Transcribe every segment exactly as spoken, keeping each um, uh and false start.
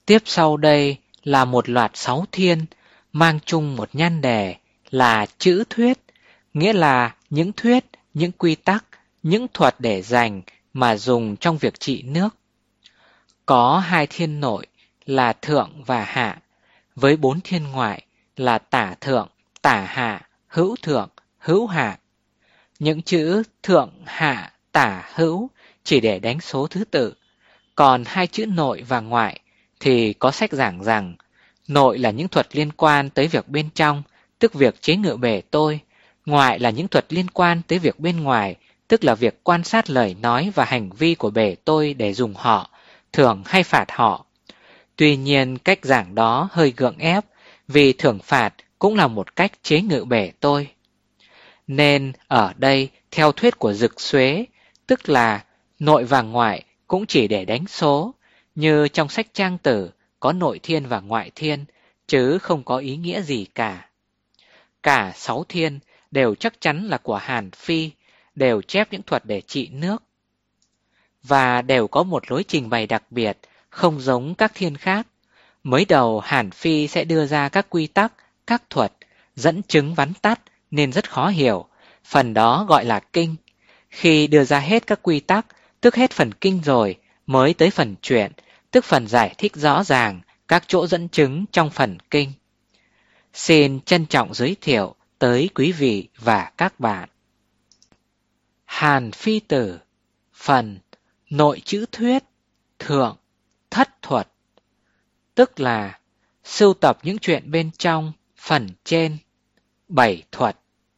Tiếp sau đây là một loạt sáu thiên mang chung một nhan đề là chữ thuyết, nghĩa là những thuyết, những quy tắc, những thuật để dành mà dùng trong việc trị nước. Có hai thiên nội là thượng và hạ, với bốn thiên ngoại là tả thượng, tả hạ, hữu thượng, hữu hạ. Những chữ thượng, hạ, tả, hữu chỉ để đánh số thứ tự, còn hai chữ nội và ngoại thì có sách giảng rằng nội là những thuật liên quan tới việc bên trong, tức việc chế ngự bề tôi, ngoại là những thuật liên quan tới việc bên ngoài, tức là việc quan sát lời nói và hành vi của bề tôi để dùng họ, thưởng hay phạt họ. Tuy nhiên cách giảng đó hơi gượng ép, vì thưởng phạt cũng là một cách chế ngự bề tôi. Nên ở đây theo thuyết của Dực Xuế, tức là nội và ngoại cũng chỉ để đánh số, như trong sách Trang Tử có nội thiên và ngoại thiên, chứ không có ý nghĩa gì cả. Cả sáu thiên đều chắc chắn là của Hàn Phi, đều chép những thuật để trị nước, và đều có một lối trình bày đặc biệt, không giống các thiên khác. Mới đầu Hàn Phi sẽ đưa ra các quy tắc, các thuật, dẫn chứng vắn tắt nên rất khó hiểu, phần đó gọi là kinh. Khi đưa ra hết các quy tắc, tức hết phần kinh rồi, mới tới phần truyện, tức phần giải thích rõ ràng các chỗ dẫn chứng trong phần kinh. Xin trân trọng giới thiệu tới quý vị và các bạn. Hàn Phi Tử, phần nội chữ thuyết, thượng, thất thuật, tức là sưu tập những chuyện bên trong phần trên, bảy thuật.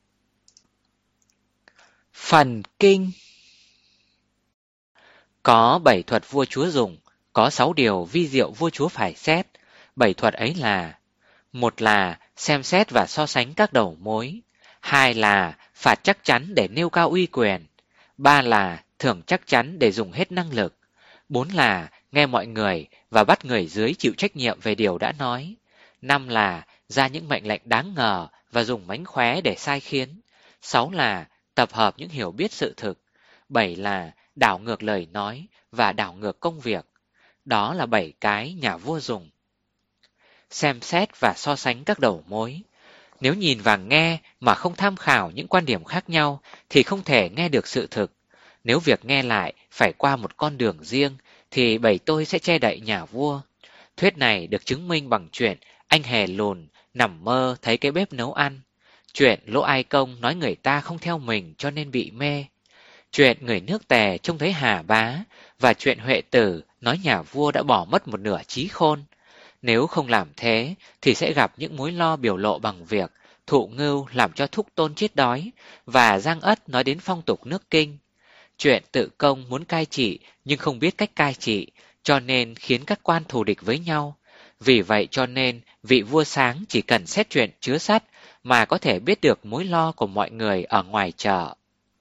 Phần kinh. Có bảy thuật vua chúa dùng, có sáu điều vi diệu vua chúa phải xét. Bảy thuật ấy là: một là xem xét và so sánh các đầu mối, hai là phạt chắc chắn để nêu cao uy quyền, ba là thưởng chắc chắn để dùng hết năng lực, bốn là nghe mọi người và bắt người dưới chịu trách nhiệm về điều đã nói, năm là ra những mệnh lệnh đáng ngờ và dùng mánh khóe để sai khiến, sáu là tập hợp những hiểu biết sự thực, bảy là đảo ngược lời nói và đảo ngược công việc. Đó là bảy cái nhà vua dùng. Xem xét và so sánh các đầu mối. Nếu nhìn và nghe mà không tham khảo những quan điểm khác nhau thì không thể nghe được sự thực. Nếu việc nghe lại phải qua một con đường riêng thì bảy tôi sẽ che đậy nhà vua. Thuyết này được chứng minh bằng chuyện anh hề lùn nằm mơ thấy cái bếp nấu ăn, chuyện Lỗ Ai Công nói người ta không theo mình cho nên bị mê, chuyện người nước Tề trông thấy Hà Bá, và chuyện Huệ Tử nói nhà vua đã bỏ mất một nửa trí khôn. Nếu không làm thế thì sẽ gặp những mối lo biểu lộ bằng việc Thụ Ngưu làm cho Thúc Tôn chết đói, và Giang Ất nói đến phong tục nước Kinh. Chuyện Tự Công muốn cai trị nhưng không biết cách cai trị, cho nên khiến các quan thù địch với nhau. Vì vậy cho nên vị vua sáng chỉ cần xét chuyện chứa sắt mà có thể biết được mối lo của mọi người ở ngoài chợ.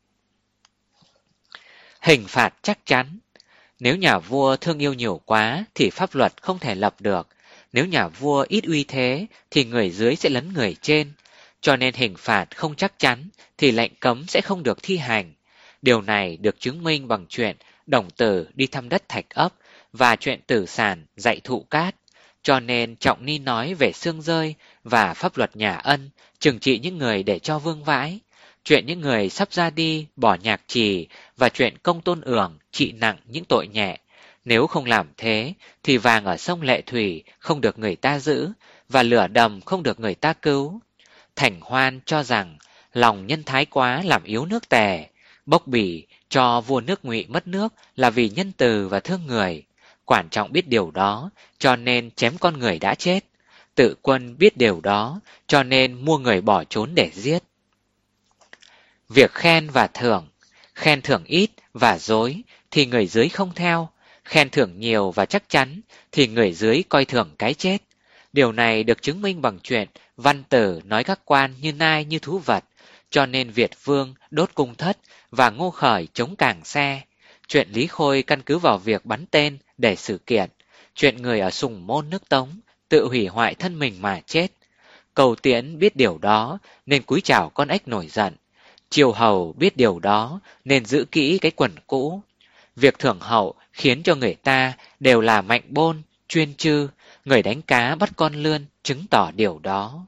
Hình phạt chắc chắn. Nếu nhà vua thương yêu nhiều quá thì pháp luật không thể lập được. Nếu nhà vua ít uy thế thì người dưới sẽ lấn người trên. Cho nên hình phạt không chắc chắn thì lệnh cấm sẽ không được thi hành. Điều này được chứng minh bằng chuyện Đồng Tử đi thăm đất Thạch Ấp và chuyện Tử Sản dạy Thụ Cát. Cho nên Trọng Ni nói về xương rơi và pháp luật nhà Ân trừng trị những người để cho vương vãi. Chuyện những người sắp ra đi bỏ nhạc trì và chuyện Công Tôn Ưởng trị nặng những tội nhẹ. Nếu không làm thế thì vàng ở sông Lệ Thủy không được người ta giữ và lửa đầm không được người ta cứu. Thành Hoan cho rằng lòng nhân thái quá làm yếu nước Tề. Bốc Bỉ cho vua nước Ngụy mất nước là vì nhân từ và thương người. Quản Trọng biết điều đó cho nên chém con người đã chết. Tự Quân biết điều đó cho nên mua người bỏ trốn để giết. Việc khen và thưởng. Khen thưởng ít và dối thì người dưới không theo. Khen thưởng nhiều và chắc chắn thì người dưới coi thường cái chết. Điều này được chứng minh bằng chuyện Văn Tử nói các quan như nai như thú vật, cho nên Việt Vương đốt cung thất và Ngô Khởi chống cảng xe. Chuyện Lý Khôi căn cứ vào việc bắn tên để xử kiện. Chuyện người ở Sùng Môn nước Tống tự hủy hoại thân mình mà chết. Cầu Tiễn biết điều đó nên cúi chào con ếch nổi giận. Triều Hầu biết điều đó nên giữ kỹ cái quần cũ. Việc thưởng hậu khiến cho người ta đều là mạnh bôn, chuyên chư, người đánh cá bắt con lươn chứng tỏ điều đó.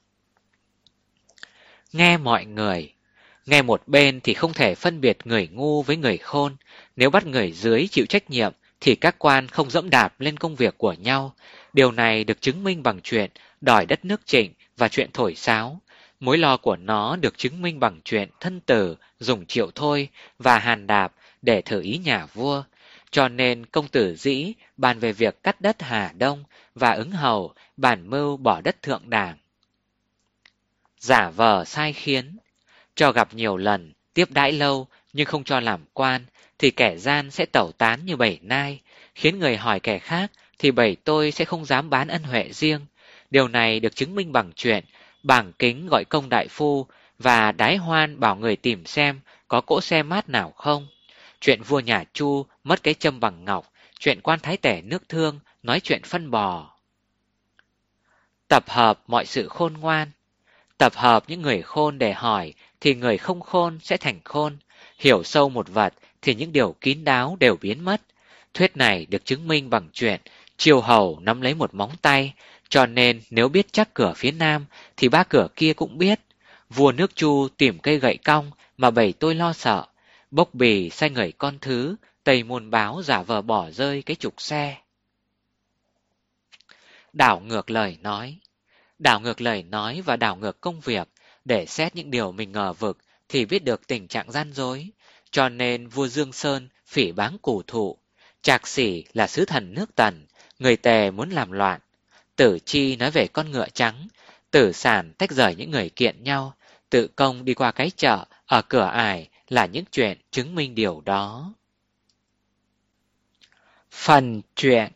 Nghe mọi người. Nghe một bên thì không thể phân biệt người ngu với người khôn. Nếu bắt người dưới chịu trách nhiệm thì các quan không dẫm đạp lên công việc của nhau. Điều này được chứng minh bằng chuyện đòi đất nước Trịnh và chuyện thổi sáo. Mối lo của nó được chứng minh bằng chuyện thân tử dùng Triệu Thôi và Hàn Đạp để thử ý nhà vua. Cho nên công tử Dĩ bàn về việc cắt đất Hà Đông và ứng hầu bàn mưu bỏ đất Thượng Đàng. Giả vờ sai khiến. Cho gặp nhiều lần, tiếp đãi lâu nhưng không cho làm quan, thì kẻ gian sẽ tẩu tán như bầy nai, khiến người hỏi kẻ khác thì bầy tôi sẽ không dám bán ân huệ riêng. Điều này được chứng minh bằng chuyện Bàng Kính gọi công đại phu và Đái Hoan bảo người tìm xem có cỗ xe mát nào không. Chuyện vua nhà Chu mất cái châm bằng ngọc, chuyện quan thái tể nước Thương nói chuyện phân bò. Tập hợp mọi sự khôn ngoan. Tập hợp những người khôn để hỏi thì người không khôn sẽ thành khôn. Hiểu sâu một vật thì những điều kín đáo đều biến mất. Thuyết này được chứng minh bằng chuyện Triều hầu nắm lấy một móng tay, cho nên nếu biết chắc cửa phía nam thì ba cửa kia cũng biết. Vua nước Chu tìm cây gậy cong mà bầy tôi lo sợ. Bốc bì sai người con thứ, Tây Môn Báo giả vờ bỏ rơi cái trục xe. Đảo ngược lời nói. Đảo ngược lời nói và đảo ngược công việc để xét những điều mình ngờ vực thì biết được tình trạng gian dối. Cho nên vua Dương Sơn phỉ báng củ thụ. Trạc Sĩ là sứ thần nước Tần, người Tề muốn làm loạn. Tử Chi nói về con ngựa trắng. Tử Sản tách rời những người kiện nhau. Tự Công đi qua cái chợ ở cửa ải là những chuyện chứng minh điều đó. Phần chuyện.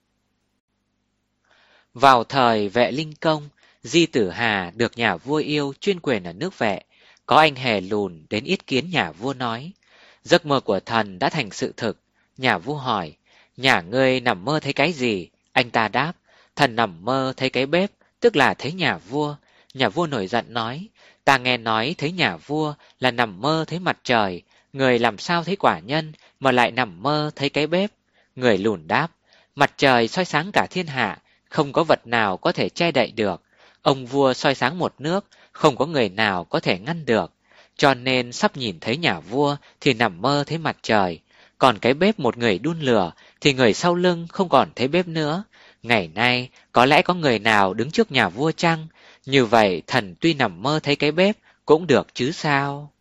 Vào thời Vệ Linh Công, Di Tử Hà được nhà vua yêu chuyên quyền ở nước Vệ. Có anh hề lùn đến yết kiến nhà vua nói: giấc mơ của thần đã thành sự thực. Nhà vua hỏi: nhà ngươi nằm mơ thấy cái gì? Anh ta đáp: thần nằm mơ thấy cái bếp, tức là thấy nhà vua. Nhà vua nổi giận nói: ta nghe nói thấy nhà vua là nằm mơ thấy mặt trời, người làm sao thấy quả nhân mà lại nằm mơ thấy cái bếp? Người lùn đáp: mặt trời soi sáng cả thiên hạ, không có vật nào có thể che đậy được. Ông vua soi sáng một nước, không có người nào có thể ngăn được. Cho nên sắp nhìn thấy nhà vua thì nằm mơ thấy mặt trời. Còn cái bếp một người đun lửa thì người sau lưng không còn thấy bếp nữa. Ngày nay có lẽ có người nào đứng trước nhà vua chăng? Như vậy thần tuy nằm mơ thấy cái bếp cũng được chứ sao?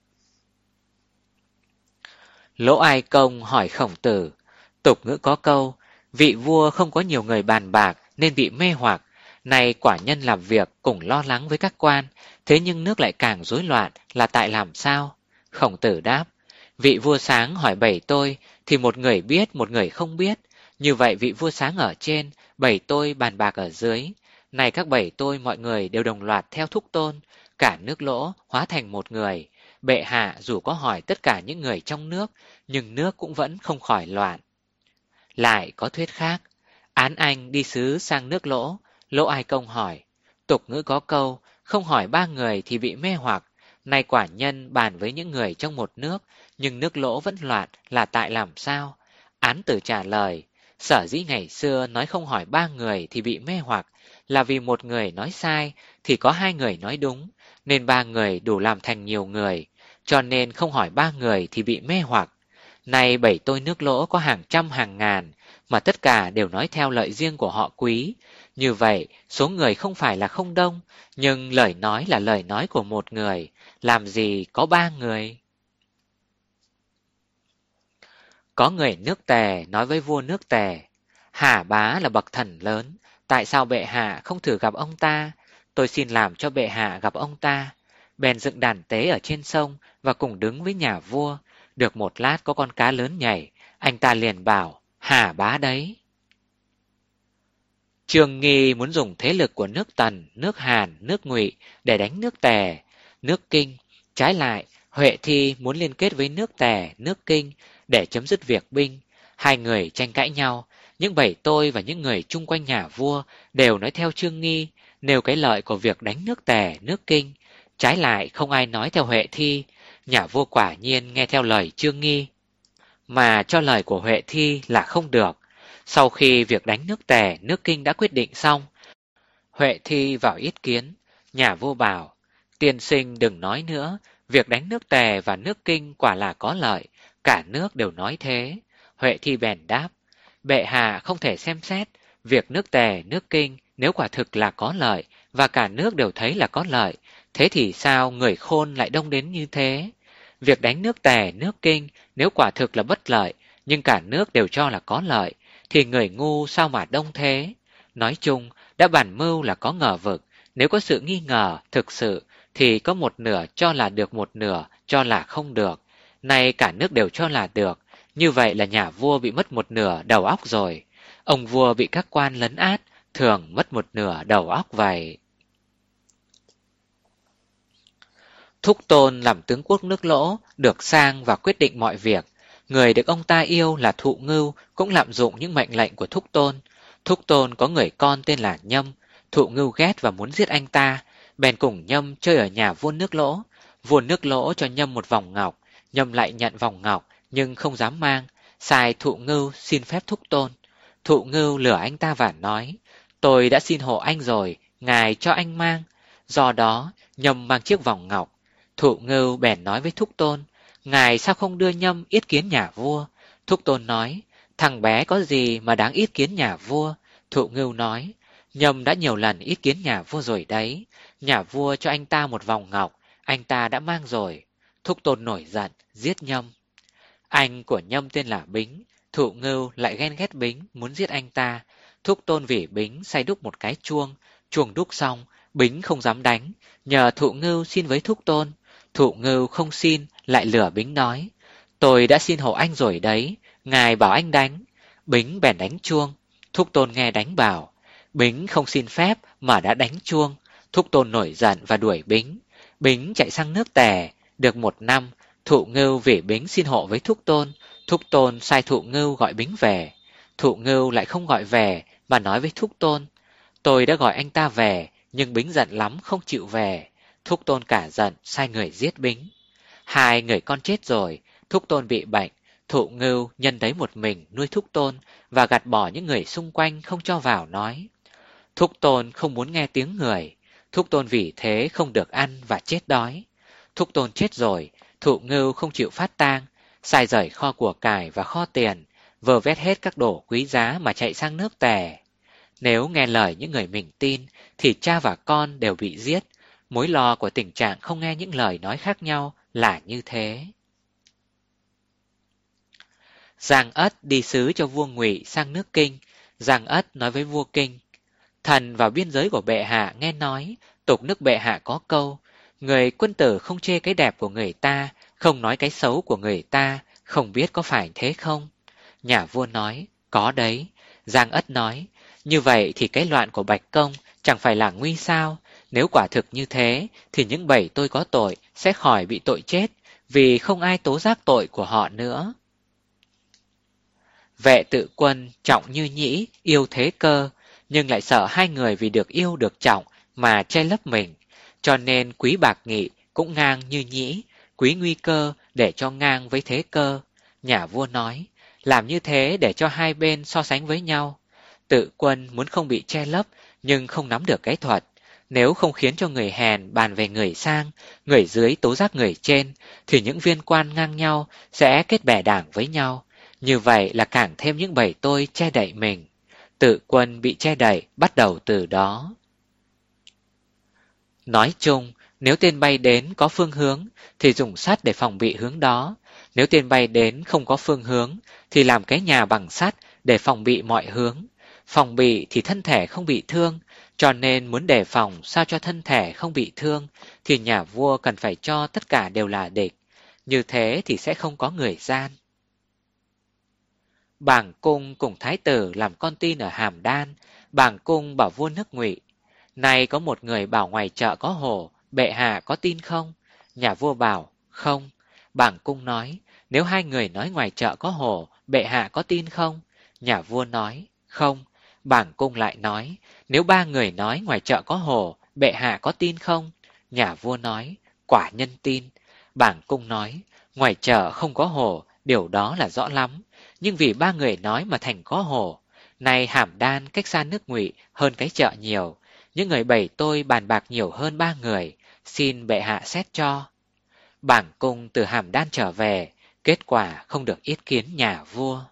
Lỗ Ai Công hỏi Khổng Tử. Tục ngữ có câu: vị vua không có nhiều người bàn bạc nên bị mê hoặc. Này quả nhân làm việc cùng lo lắng với các quan, thế nhưng nước lại càng rối loạn, là tại làm sao? Khổng Tử đáp: vị vua sáng hỏi bầy tôi thì một người biết, một người không biết. Như vậy vị vua sáng ở trên, bầy tôi bàn bạc ở dưới. Này các bầy tôi mọi người đều đồng loạt theo thúc tôn, cả nước Lỗ hóa thành một người. Bệ hạ dù có hỏi tất cả những người trong nước, nhưng nước cũng vẫn không khỏi loạn. Lại có thuyết khác: Án Anh đi sứ sang nước Lỗ. Lỗ Ai Công hỏi: tục ngữ có câu không hỏi ba người thì bị mê hoặc. Nay quả nhân bàn với những người trong một nước, nhưng nước Lỗ vẫn loạn, là tại làm sao? Án Tử trả lời: sở dĩ ngày xưa nói không hỏi ba người thì bị mê hoặc, là vì một người nói sai thì có hai người nói đúng, nên ba người đủ làm thành nhiều người, cho nên không hỏi ba người thì bị mê hoặc. Nay bảy tôi nước Lỗ có hàng trăm hàng ngàn, mà tất cả đều nói theo lợi riêng của họ quý. Như vậy số người không phải là không đông, nhưng lời nói là lời nói của một người, làm gì có ba người? Có người nước Tề nói với vua nước Tề: Hà Bá là bậc thần lớn, tại sao bệ hạ không thử gặp ông ta? Tôi xin làm cho bệ hạ gặp ông ta. Bèn dựng đàn tế ở trên sông và cùng đứng với nhà vua. Được một lát có con cá lớn nhảy, anh ta liền bảo: Hà Bá đấy. Trương Nghi muốn dùng thế lực của nước Tần, nước Hàn, nước Ngụy để đánh nước Tề, nước Kinh. Trái lại, Huệ Thi muốn liên kết với nước Tề, nước Kinh để chấm dứt việc binh. Hai người tranh cãi nhau, những bầy tôi và những người chung quanh nhà vua đều nói theo Trương Nghi, nêu cái lợi của việc đánh nước Tề, nước Kinh. Trái lại không ai nói theo Huệ Thi. Nhà vua quả nhiên nghe theo lời Trương Nghi, mà cho lời của Huệ Thi là không được. Sau khi việc đánh nước Tề, nước Kinh đã quyết định xong, Huệ Thi vào yết kiến. Nhà vua bảo: tiên sinh đừng nói nữa, việc đánh nước Tề và nước Kinh quả là có lợi, cả nước đều nói thế. Huệ Thi bèn đáp: bệ hạ không thể xem xét, việc nước Tề, nước Kinh nếu quả thực là có lợi và cả nước đều thấy là có lợi, thế thì sao người khôn lại đông đến như thế? Việc đánh nước Tề, nước Kinh nếu quả thực là bất lợi, nhưng cả nước đều cho là có lợi, thì người ngu sao mà đông thế? Nói chung, đã bản mưu là có ngờ vực, nếu có sự nghi ngờ thực sự thì có một nửa cho là được, một nửa cho là không được. Nay cả nước đều cho là được, như vậy là nhà vua bị mất một nửa đầu óc rồi. Ông vua bị các quan lấn át, thường mất một nửa đầu óc vậy. Thúc Tôn làm tướng quốc nước Lỗ, được sang và quyết định mọi việc. Người được ông ta yêu là Thụ Ngưu cũng lạm dụng những mệnh lệnh của Thúc Tôn. Thúc Tôn có người con tên là Nhâm. Thụ Ngưu ghét và muốn giết anh ta, bèn cùng Nhâm chơi ở nhà vua nước Lỗ. Vua nước Lỗ cho Nhâm một vòng ngọc, Nhâm lại nhận vòng ngọc nhưng không dám mang, sai Thụ Ngưu xin phép Thúc Tôn. Thụ Ngưu lừa anh ta và nói: tôi đã xin hộ anh rồi, ngài cho anh mang. Do đó Nhâm mang chiếc vòng ngọc. Thụ Ngưu bèn nói với Thúc Tôn: ngài sao không đưa Nhâm yết kiến nhà vua? Thúc Tôn nói: thằng bé có gì mà đáng yết kiến nhà vua? Thụ Ngưu nói: Nhâm đã nhiều lần yết kiến nhà vua rồi đấy, nhà vua cho anh ta một vòng ngọc, anh ta đã mang rồi. Thúc Tôn nổi giận, giết Nhâm. Anh của Nhâm tên là Bính. Thụ Ngưu lại ghen ghét Bính, muốn giết anh ta. Thúc Tôn vì Bính sai đúc một cái chuông. Chuông đúc xong, Bính không dám đánh, nhờ Thụ Ngưu xin với Thúc Tôn. Thụ Ngưu không xin, lại lừa Bính nói: tôi đã xin hộ anh rồi đấy, ngài bảo anh đánh. Bính bèn đánh chuông. Thúc Tôn nghe đánh bảo. Bính không xin phép mà đã đánh chuông. Thúc Tôn nổi giận và đuổi Bính. Bính chạy sang nước Tề. Được một năm, Thụ Ngưu vì Bính xin hộ với Thúc Tôn. Thúc Tôn sai Thụ Ngưu gọi Bính về. Thụ Ngưu lại không gọi về mà nói với Thúc Tôn: tôi đã gọi anh ta về, nhưng Bính giận lắm không chịu về. Thúc Tôn cả giận, sai người giết Bính. Hai người con chết rồi, Thúc Tôn bị bệnh. Thụ Ngưu nhân đấy một mình nuôi Thúc Tôn và gạt bỏ những người xung quanh không cho vào nói. Thúc Tôn không muốn nghe tiếng người. Thúc Tôn vì thế không được ăn và chết đói. Thúc Tôn chết rồi, Thụ Ngưu không chịu phát tang, sai rời kho của cải và kho tiền, vơ vét hết các đồ quý giá mà chạy sang nước Tề. Nếu nghe lời những người mình tin thì cha và con đều bị giết. Mối lo của tình trạng không nghe những lời nói khác nhau là như thế. Giang Ất đi sứ cho vua Ngụy sang nước Kinh. Giang Ất nói với vua Kinh: thần vào biên giới của bệ hạ nghe nói, tục nước bệ hạ có câu: người quân tử không chê cái đẹp của người ta, không nói cái xấu của người ta, không biết có phải thế không? Nhà vua nói: có đấy. Giang Ất nói: như vậy thì cái loạn của Bạch Công chẳng phải là nguy sao? Nếu quả thực như thế thì những bảy tôi có tội sẽ khỏi bị tội chết, vì không ai tố giác tội của họ nữa. Vệ Tự Quân trọng Như Nhĩ, yêu Thế Cơ, nhưng lại sợ hai người vì được yêu được trọng mà che lấp mình, cho nên quý Bạc Nghị cũng ngang Như Nhĩ, quý Nguy Cơ để cho ngang với Thế Cơ. Nhà vua nói: làm như thế để cho hai bên so sánh với nhau. Tự Quân muốn không bị che lấp nhưng không nắm được cái thuật. Nếu không khiến cho người hèn bàn về người sang, người dưới tố giác người trên, thì những viên quan ngang nhau sẽ kết bè đảng với nhau. Như vậy là càng thêm những bầy tôi che đậy mình. Tự Quân bị che đậy bắt đầu từ đó. Nói chung, nếu tên bay đến có phương hướng thì dùng sắt để phòng bị hướng đó. Nếu tên bay đến không có phương hướng thì làm cái nhà bằng sắt để phòng bị mọi hướng. Phòng bị thì thân thể không bị thương, cho nên muốn đề phòng sao cho thân thể không bị thương thì nhà vua cần phải cho tất cả đều là địch. Như thế thì sẽ không có người gian. Bàng Cung cùng thái tử làm con tin ở Hàm Đan. Bàng Cung bảo vua nước Ngụy: nay có một người bảo ngoài chợ có hổ, bệ hạ có tin không? Nhà vua bảo: không. Bàng Cung nói: nếu hai người nói ngoài chợ có hổ, bệ hạ có tin không? Nhà vua nói: không. Bàng Cung lại nói: nếu ba người nói ngoài chợ có hổ, bệ hạ có tin không? Nhà vua nói: quả nhân tin. Bàng Cung nói: ngoài chợ không có hổ, điều đó là rõ lắm, nhưng vì ba người nói mà thành có hổ. Nay Hàm Đan cách xa nước Ngụy hơn cái chợ nhiều, những người bầy tôi bàn bạc nhiều hơn ba người, xin bệ hạ xét cho. Bảng cung từ Hàm Đan trở về, kết quả không được ý kiến nhà vua.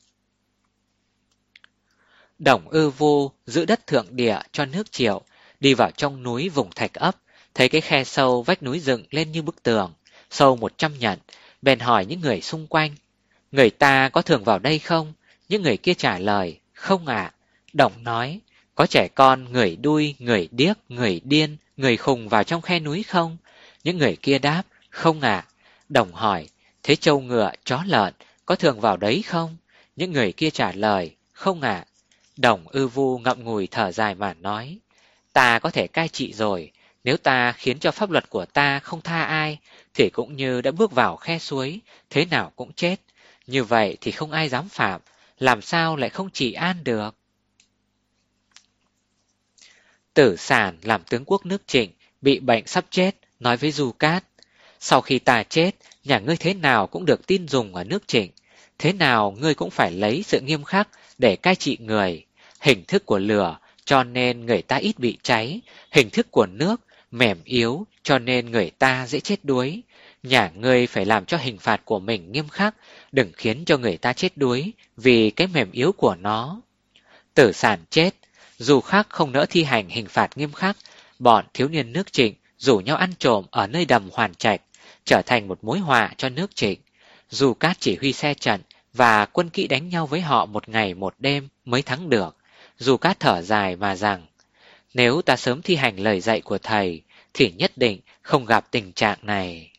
Đồng Ư Vu giữ đất thượng địa cho nước Triệu, đi vào trong núi vùng thạch ấp, thấy cái khe sâu vách núi dựng lên như bức tường, sâu một trăm nhận, bèn hỏi những người xung quanh, người ta có thường vào đây không? Những người kia trả lời, không ạ. Đồng nói, có trẻ con, người đuôi, người điếc, người điên, người khùng vào trong khe núi không? Những người kia đáp, không ạ. Đồng hỏi, thế trâu ngựa, chó lợn, có thường vào đấy không? Những người kia trả lời, không ạ. Đồng Ư Vu ngậm ngùi thở dài mà nói, ta có thể cai trị rồi, nếu ta khiến cho pháp luật của ta không tha ai, thì cũng như đã bước vào khe suối, thế nào cũng chết. Như vậy thì không ai dám phạm, làm sao lại không trị an được. Tử Sản làm tướng quốc nước Trịnh, bị bệnh sắp chết, nói với Du Cát, sau khi ta chết, nhà ngươi thế nào cũng được tin dùng ở nước Trịnh, thế nào ngươi cũng phải lấy sự nghiêm khắc để cai trị người. Hình thức của lửa cho nên người ta ít bị cháy, hình thức của nước mềm yếu cho nên người ta dễ chết đuối. Nhà ngươi phải làm cho hình phạt của mình nghiêm khắc, đừng khiến cho người ta chết đuối vì cái mềm yếu của nó. Tử Sản chết, dù khác không nỡ thi hành hình phạt nghiêm khắc, bọn thiếu niên nước Trịnh rủ nhau ăn trộm ở nơi đầm Hoàn Trạch, trở thành một mối họa cho nước Trịnh. Du Cát chỉ huy xe trận và quân kỵ đánh nhau với họ một ngày một đêm mới thắng được. Du Cát thở dài mà rằng, nếu ta sớm thi hành lời dạy của thầy, thì nhất định không gặp tình trạng này.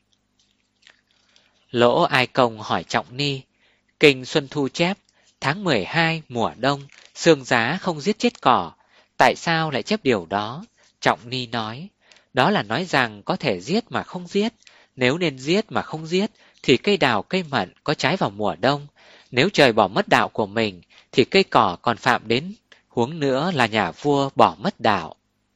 Lỗ Ai Công hỏi Trọng Ni, Kinh Xuân Thu chép, tháng mười hai mùa đông, sương giá không giết chết cỏ, tại sao lại chép điều đó? Trọng Ni nói, đó là nói rằng có thể giết mà không giết, nếu nên giết mà không giết, thì cây đào cây mận có trái vào mùa đông, nếu trời bỏ mất đạo của mình, thì cây cỏ còn phạm đến, huống nữa là nhà vua bỏ mất đạo.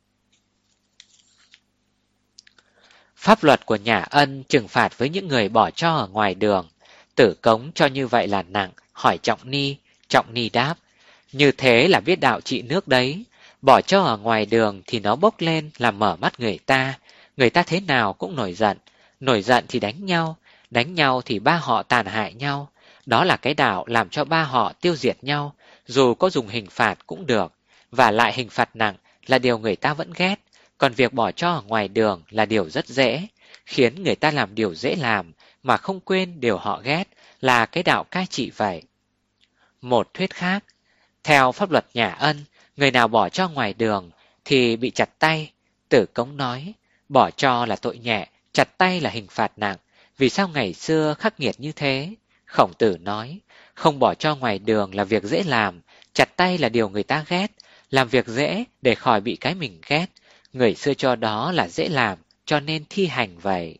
Pháp luật của nhà Ân trừng phạt với những người bỏ tro ở ngoài đường. Tử Cống cho như vậy là nặng, hỏi Trọng Ni. Trọng Ni đáp, như thế là biết đạo trị nước đấy. Bỏ tro ở ngoài đường thì nó bốc lên làm mở mắt người ta. Người ta thế nào cũng nổi giận. Nổi giận thì đánh nhau. Đánh nhau thì ba họ tàn hại nhau. Đó là cái đạo làm cho ba họ tiêu diệt nhau. Dù có dùng hình phạt cũng được. Và lại hình phạt nặng là điều người ta vẫn ghét. Còn việc bỏ tro ở ngoài đường là điều rất dễ, khiến người ta làm điều dễ làm mà không quên điều họ ghét, là cái đạo cai trị vậy. Một thuyết khác, theo pháp luật nhà Ân, người nào bỏ tro ngoài đường thì bị chặt tay. Tử Cống nói, bỏ tro là tội nhẹ, chặt tay là hình phạt nặng, vì sao ngày xưa khắc nghiệt như thế? Khổng Tử nói, không bỏ tro ngoài đường là việc dễ làm, chặt tay là điều người ta ghét, làm việc dễ để khỏi bị cái mình ghét. Người xưa cho đó là dễ làm, cho nên thi hành vậy.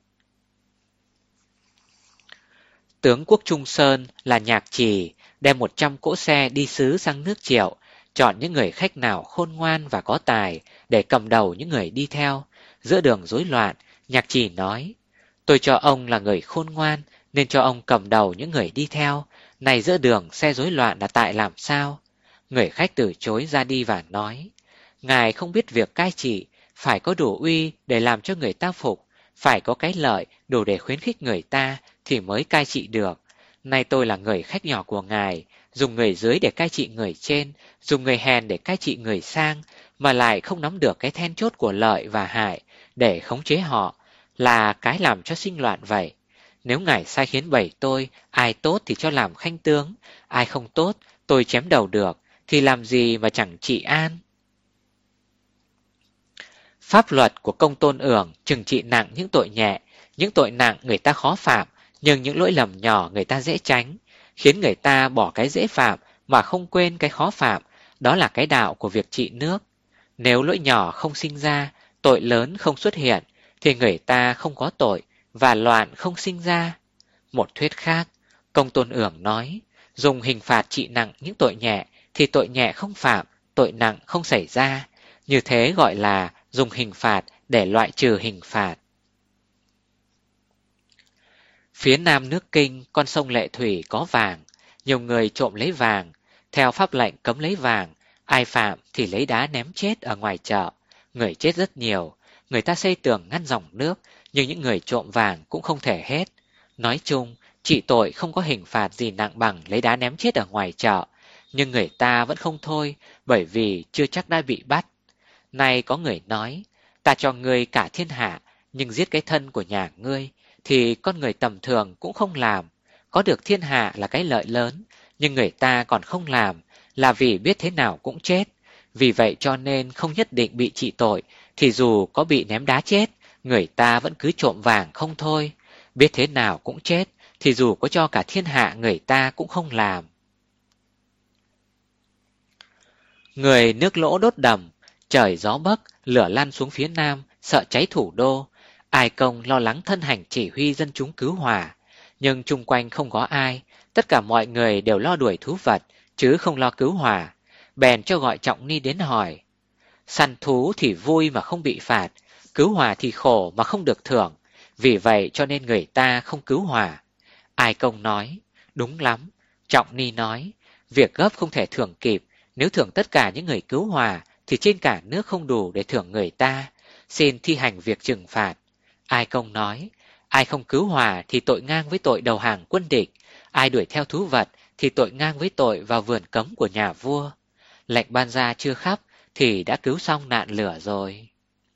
Tướng quốc Trung Sơn là Nhạc Trì, đem một trăm cỗ xe đi sứ sang nước Triệu, chọn những người khách nào khôn ngoan và có tài để cầm đầu những người đi theo. Giữa đường rối loạn, Nhạc Trì nói, tôi cho ông là người khôn ngoan, nên cho ông cầm đầu những người đi theo. Này giữa đường xe rối loạn là tại làm sao? Người khách từ chối ra đi và nói, ngài không biết việc cai trị, phải có đủ uy để làm cho người ta phục, phải có cái lợi đủ để khuyến khích người ta thì mới cai trị được. Nay tôi là người khách nhỏ của ngài, dùng người dưới để cai trị người trên, dùng người hèn để cai trị người sang, mà lại không nắm được cái then chốt của lợi và hại để khống chế họ, là cái làm cho sinh loạn vậy. Nếu ngài sai khiến bầy tôi, ai tốt thì cho làm khanh tướng, ai không tốt tôi chém đầu được, thì làm gì mà chẳng trị an. Pháp luật của Công Tôn Ưởng trừng trị nặng những tội nhẹ, những tội nặng người ta khó phạm, nhưng những lỗi lầm nhỏ người ta dễ tránh, khiến người ta bỏ cái dễ phạm mà không quên cái khó phạm, đó là cái đạo của việc trị nước. Nếu lỗi nhỏ không sinh ra, tội lớn không xuất hiện, thì người ta không có tội, và loạn không sinh ra. Một thuyết khác, Công Tôn Ưởng nói, dùng hình phạt trị nặng những tội nhẹ, thì tội nhẹ không phạm, tội nặng không xảy ra. Như thế gọi là dùng hình phạt để loại trừ hình phạt. Phía nam nước Kinh, con sông Lệ Thủy có vàng, nhiều người trộm lấy vàng, Theo pháp lệnh cấm lấy vàng, ai phạm thì lấy đá ném chết ở ngoài chợ. Người chết rất nhiều, người ta xây tường ngăn dòng nước, nhưng những người trộm vàng cũng không thể hết. Nói chung, trị tội không có hình phạt gì nặng bằng lấy đá ném chết ở ngoài chợ, nhưng người ta vẫn không thôi, bởi vì chưa chắc đã bị bắt. Nay có người nói, ta cho ngươi cả thiên hạ, nhưng giết cái thân của nhà ngươi, thì con người tầm thường cũng không làm. Có được thiên hạ là cái lợi lớn, nhưng người ta còn không làm, là vì biết thế nào cũng chết. Vì vậy cho nên không nhất định bị trị tội, thì dù có bị ném đá chết, người ta vẫn cứ trộm vàng không thôi. Biết thế nào cũng chết, thì dù có cho cả thiên hạ người ta cũng không làm. Người nước lỗ đốt đầm, trời gió bấc, lửa lan xuống phía nam, sợ cháy thủ đô. Ai Công lo lắng thân hành chỉ huy dân chúng cứu hỏa, nhưng chung quanh không có ai, tất cả mọi người đều lo đuổi thú vật, chứ không lo cứu hỏa. Bèn cho gọi Trọng Ni đến hỏi, săn thú thì vui mà không bị phạt, cứu hỏa thì khổ mà không được thưởng, vì vậy cho nên người ta không cứu hỏa. Ai Công nói, đúng lắm. Trọng Ni nói, việc gấp không thể thưởng kịp, nếu thưởng tất cả những người cứu hỏa thì trên cả nước không đủ để thưởng người ta, xin thi hành việc trừng phạt. Ai Công nói, ai không cứu hỏa thì tội ngang với tội đầu hàng quân địch, ai đuổi theo thú vật thì tội ngang với tội vào vườn cấm của nhà vua. Lệnh ban ra chưa khắp thì đã cứu xong nạn lửa rồi.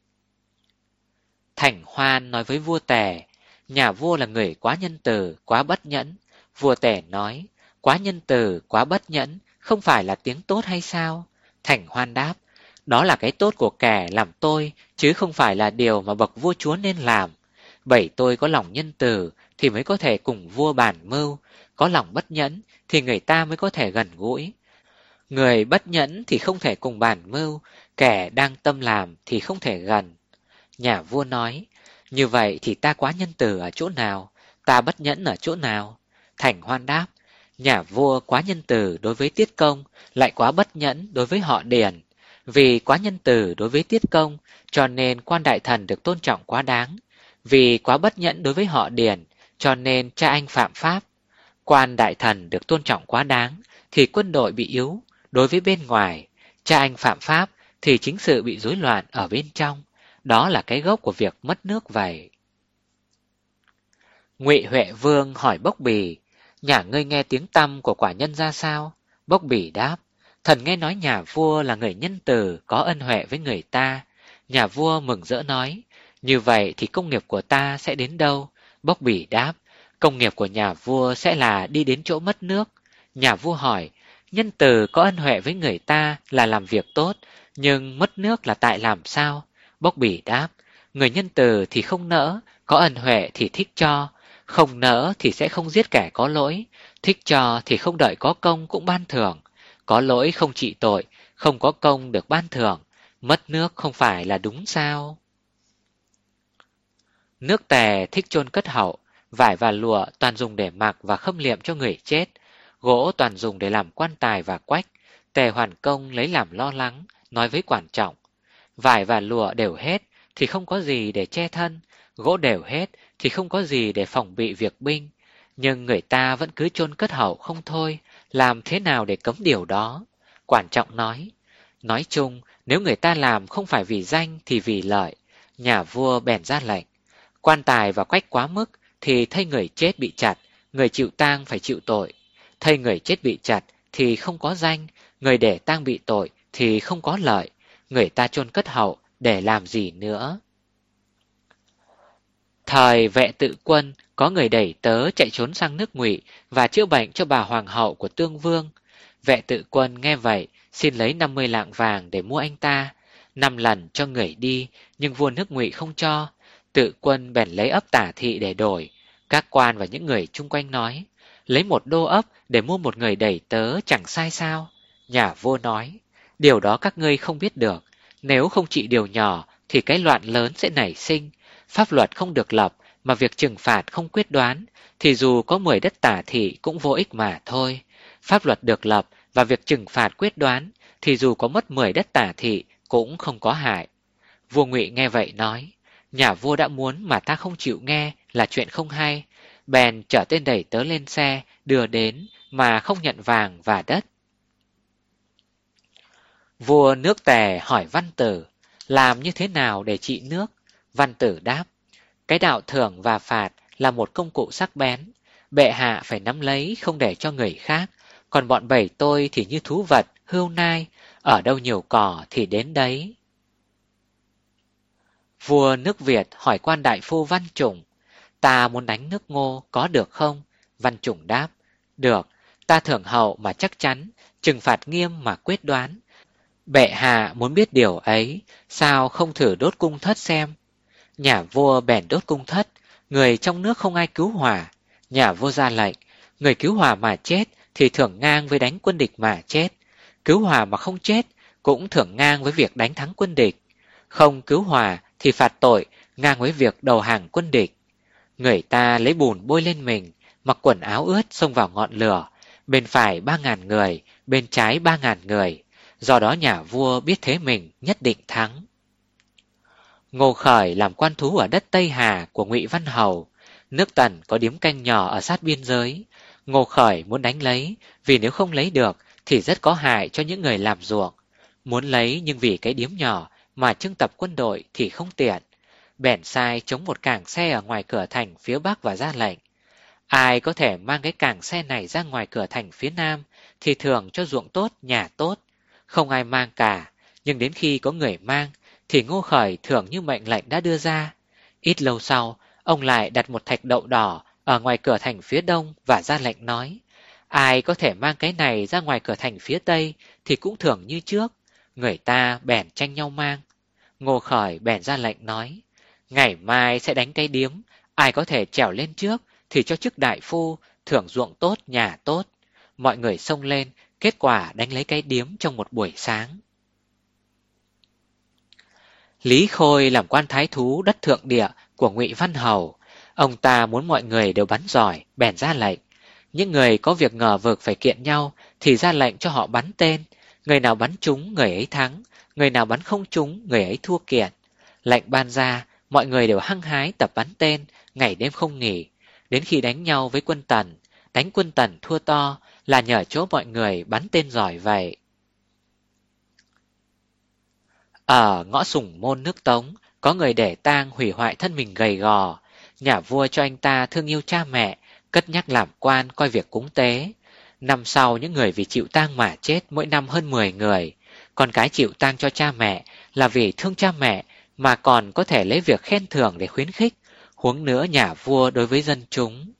Thành Hoan nói với vua Tề, nhà vua là người quá nhân từ, quá bất nhẫn. Vua Tề nói, quá nhân từ, quá bất nhẫn, không phải là tiếng tốt hay sao? Thành Hoan đáp, đó là cái tốt của kẻ làm tôi, chứ không phải là điều mà bậc vua chúa nên làm. Bởi tôi có lòng nhân từ thì mới có thể cùng vua bàn mưu, có lòng bất nhẫn thì người ta mới có thể gần gũi. Người bất nhẫn thì không thể cùng bàn mưu, kẻ đang tâm làm thì không thể gần. Nhà vua nói, như vậy thì ta quá nhân từ ở chỗ nào, ta bất nhẫn ở chỗ nào? Thành Hoan đáp, nhà vua quá nhân từ đối với Tiết Công, lại quá bất nhẫn đối với họ Điền. Vì quá nhân từ đối với Tiết Công, cho nên quan đại thần được tôn trọng quá đáng. Vì quá bất nhẫn đối với họ Điền, cho nên cha anh phạm pháp. Quan đại thần được tôn trọng quá đáng, thì quân đội bị yếu đối với bên ngoài. Cha anh phạm pháp, thì chính sự bị rối loạn ở bên trong. Đó là cái gốc của việc mất nước vậy. Ngụy Huệ Vương hỏi Bốc Bì, nhà ngươi nghe tiếng tăm của quả nhân ra sao? Bốc Bì đáp, thần nghe nói nhà vua là người nhân từ, có ân huệ với người ta. Nhà vua mừng rỡ nói, như vậy thì công nghiệp của ta sẽ đến đâu? Bốc Bì đáp, công nghiệp của nhà vua sẽ là đi đến chỗ mất nước. Nhà vua hỏi, nhân từ có ân huệ với người ta là làm việc tốt, nhưng mất nước là tại làm sao? Bốc Bì đáp, người nhân từ thì không nỡ, có ân huệ thì thích cho, không nỡ thì sẽ không giết kẻ có lỗi, thích cho thì không đợi có công cũng ban thưởng, có lỗi không trị tội, không có công được ban thưởng, mất nước không phải là đúng sao? Nước Tề thích chôn cất hậu, vải và lụa toàn dùng để mặc và khâm liệm cho người chết, gỗ toàn dùng để làm quan tài và quách. Tề Hoàn Công lấy làm lo lắng, nói với quản trọng, vải và lụa đều hết thì không có gì để che thân, gỗ đều hết thì không có gì để phòng bị việc binh, nhưng người ta vẫn cứ chôn cất hậu không thôi, làm thế nào để cấm điều đó? Quản trọng nói, nói chung nếu người ta làm không phải vì danh thì vì lợi. Nhà vua bèn ra lệnh, quan tài và quách quá mức thì thây người chết bị chặt, người chịu tang phải chịu tội. Thây người chết bị chặt thì không có danh, người để tang bị tội thì không có lợi. Người ta chôn cất hậu để làm gì nữa? Thời Vệ Tự Quân, có người đẩy tớ chạy trốn sang nước Ngụy và chữa bệnh cho bà hoàng hậu của Tương Vương. Vệ Tự Quân nghe vậy, xin lấy năm mươi lạng vàng để mua anh ta. Năm lần cho người đi, nhưng vua nước Ngụy không cho. Tự Quân bèn lấy ấp Tả Thị để đổi. Các quan và những người chung quanh nói, lấy một đô ấp để mua một người đẩy tớ chẳng sai sao? Nhà vua nói, điều đó các ngươi không biết được. Nếu không trị điều nhỏ thì cái loạn lớn sẽ nảy sinh. Pháp luật không được lập mà việc trừng phạt không quyết đoán thì dù có mười đất Tả Thị cũng vô ích mà thôi. Pháp luật được lập và việc trừng phạt quyết đoán thì dù có mất mười đất Tả Thị cũng không có hại. Vua Ngụy nghe vậy nói, nhà vua đã muốn mà ta không chịu nghe là chuyện không hay. Bèn chở tên đẩy tớ lên xe đưa đến mà không nhận vàng và đất. Vua nước Tề hỏi Văn Tử, làm như thế nào để trị nước? Văn Tử đáp, cái đạo thưởng và phạt là một công cụ sắc bén, bệ hạ phải nắm lấy không để cho người khác, còn bọn bầy tôi thì như thú vật, hươu nai, ở đâu nhiều cỏ thì đến đấy. Vua nước Việt hỏi quan đại phu Văn Chủng, ta muốn đánh nước Ngô có được không? Văn Chủng đáp, được, ta thưởng hậu mà chắc chắn, trừng phạt nghiêm mà quyết đoán. Bệ hạ muốn biết điều ấy, sao không thử đốt cung thất xem? Nhà vua bèn đốt cung thất, người trong nước không ai cứu hỏa. Nhà vua ra lệnh, người cứu hỏa mà chết thì thưởng ngang với đánh quân địch mà chết. Cứu hỏa mà không chết cũng thưởng ngang với việc đánh thắng quân địch. Không cứu hỏa thì phạt tội ngang với việc đầu hàng quân địch. Người ta lấy bùn bôi lên mình, mặc quần áo ướt xông vào ngọn lửa. Bên phải ba ngàn người, bên trái ba ngàn người. Do đó nhà vua biết thế mình nhất định thắng. Ngô Khởi làm quan thú ở đất Tây Hà của Ngụy Văn Hầu. Nước Tần có điếm canh nhỏ ở sát biên giới. Ngô Khởi muốn đánh lấy, vì nếu không lấy được thì rất có hại cho những người làm ruộng. Muốn lấy nhưng vì cái điếm nhỏ mà trưng tập quân đội thì không tiện. Bèn sai chống một cảng xe ở ngoài cửa thành phía Bắc và ra lệnh. Ai có thể mang cái cảng xe này ra ngoài cửa thành phía Nam thì thưởng cho ruộng tốt, nhà tốt. Không ai mang cả, nhưng đến khi có người mang thì Ngô Khởi thưởng như mệnh lệnh đã đưa ra. Ít lâu sau, ông lại đặt một thạch đậu đỏ ở ngoài cửa thành phía Đông và ra lệnh nói, ai có thể mang cái này ra ngoài cửa thành phía Tây thì cũng thưởng như trước. Người ta bèn tranh nhau mang. Ngô Khởi bèn ra lệnh nói, ngày mai sẽ đánh cái điếm, ai có thể trèo lên trước thì cho chức đại phu, thưởng ruộng tốt, nhà tốt. Mọi người xông lên, kết quả đánh lấy cái điếm trong một buổi sáng. Lý Khôi làm quan thái thú đất thượng địa của Ngụy Văn Hầu. Ông ta muốn mọi người đều bắn giỏi, bèn ra lệnh. Những người có việc ngờ vực phải kiện nhau thì ra lệnh cho họ bắn tên. Người nào bắn trúng, người ấy thắng. Người nào bắn không trúng, người ấy thua kiện. Lệnh ban ra, mọi người đều hăng hái tập bắn tên, ngày đêm không nghỉ. Đến khi đánh nhau với quân Tần, đánh quân Tần thua to là nhờ chỗ mọi người bắn tên giỏi vậy. Ở ngõ Sùng Môn nước Tống, có người để tang hủy hoại thân mình gầy gò. Nhà vua cho anh ta thương yêu cha mẹ, cất nhắc làm quan coi việc cúng tế. Năm sau những người vì chịu tang mà chết mỗi năm hơn mười người. Còn cái chịu tang cho cha mẹ là vì thương cha mẹ mà còn có thể lấy việc khen thưởng để khuyến khích, huống nữa nhà vua đối với dân chúng.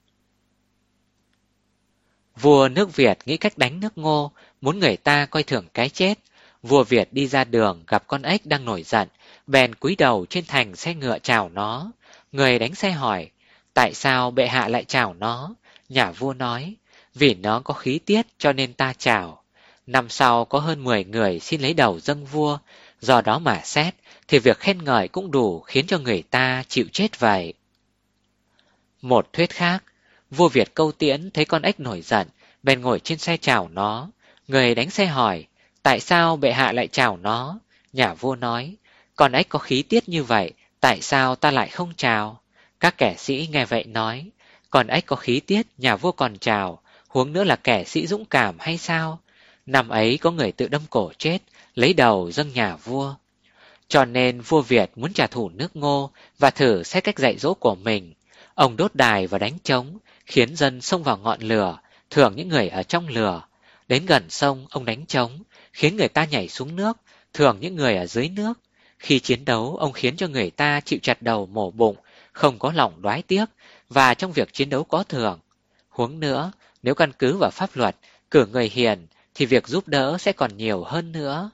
Vua nước Việt nghĩ cách đánh nước Ngô, muốn người ta coi thường cái chết. Vua Việt đi ra đường gặp con ếch đang nổi giận, bèn cúi đầu trên thành xe ngựa chào nó. Người đánh xe hỏi, tại sao bệ hạ lại chào nó? Nhà vua nói, vì nó có khí tiết cho nên ta chào. Năm sau có hơn mười người xin lấy đầu dâng vua, do đó mà xét thì việc khen ngợi cũng đủ khiến cho người ta chịu chết vậy. Một thuyết khác, vua Việt Câu Tiễn thấy con ếch nổi giận, bèn ngồi trên xe chào nó. Người đánh xe hỏi, tại sao bệ hạ lại chào nó? Nhà vua nói, con ếch có khí tiết như vậy, tại sao ta lại không chào? Các kẻ sĩ nghe vậy nói, con ếch có khí tiết, nhà vua còn chào, huống nữa là kẻ sĩ dũng cảm hay sao? Năm ấy có người tự đâm cổ chết, lấy đầu dâng nhà vua. Cho nên vua Việt muốn trả thù nước Ngô và thử xét cách dạy dỗ của mình. Ông đốt đài và đánh trống, khiến dân xông vào ngọn lửa, thưởng những người ở trong lửa. Đến gần sông, ông đánh trống, khiến người ta nhảy xuống nước, thưởng những người ở dưới nước. Khi chiến đấu, ông khiến cho người ta chịu chặt đầu mổ bụng, không có lòng đoái tiếc, và trong việc chiến đấu có thưởng. Huống nữa, nếu căn cứ vào pháp luật, cử người hiền, thì việc giúp đỡ sẽ còn nhiều hơn nữa.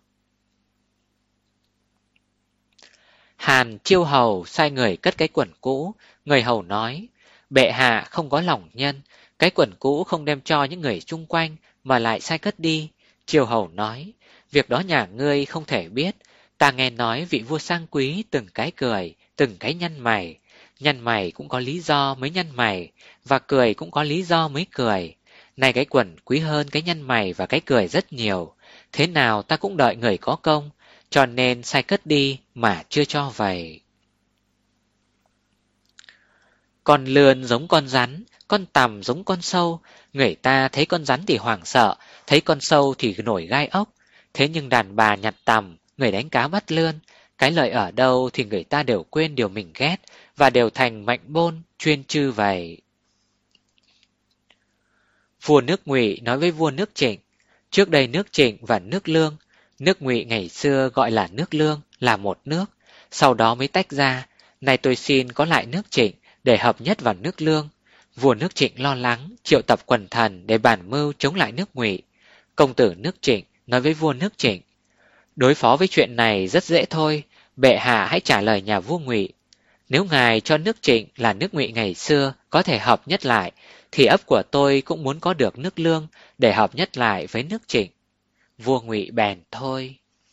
Hàn Chiêu Hầu sai người cất cái quần cũ, người hầu nói, bệ hạ không có lòng nhân, cái quần cũ không đem cho những người chung quanh mà lại sai cất đi. Chiêu Hầu nói, việc đó nhà ngươi không thể biết, ta nghe nói vị vua sang quý từng cái cười, từng cái nhăn mày, nhăn mày cũng có lý do mới nhăn mày, và cười cũng có lý do mới cười. Này cái quần quý hơn cái nhăn mày và cái cười rất nhiều, thế nào ta cũng đợi người có công, cho nên sai cất đi mà chưa cho vậy. Con lươn giống con rắn, con tằm giống con sâu, người ta thấy con rắn thì hoảng sợ, thấy con sâu thì nổi gai ốc. Thế nhưng đàn bà nhặt tằm, người đánh cá bắt lươn, cái lợi ở đâu thì người ta đều quên điều mình ghét và đều thành mạnh bôn, chuyên chư vậy. Vua nước Ngụy nói với vua nước Trịnh, trước đây nước Trịnh và nước Lương, nước Ngụy ngày xưa gọi là nước Lương, là một nước, sau đó mới tách ra, nay tôi xin có lại nước Trịnh để hợp nhất vào nước Lương. Vua nước Trịnh lo lắng, triệu tập quần thần để bàn mưu chống lại nước Ngụy. Công tử nước Trịnh nói với vua nước Trịnh, đối phó với chuyện này rất dễ thôi, bệ hạ hãy trả lời nhà vua Ngụy. Nếu ngài cho nước Trịnh là nước Ngụy ngày xưa có thể hợp nhất lại, thì ấp của tôi cũng muốn có được nước Lương để hợp nhất lại với nước Trịnh. Vua Ngụy bèn thôi.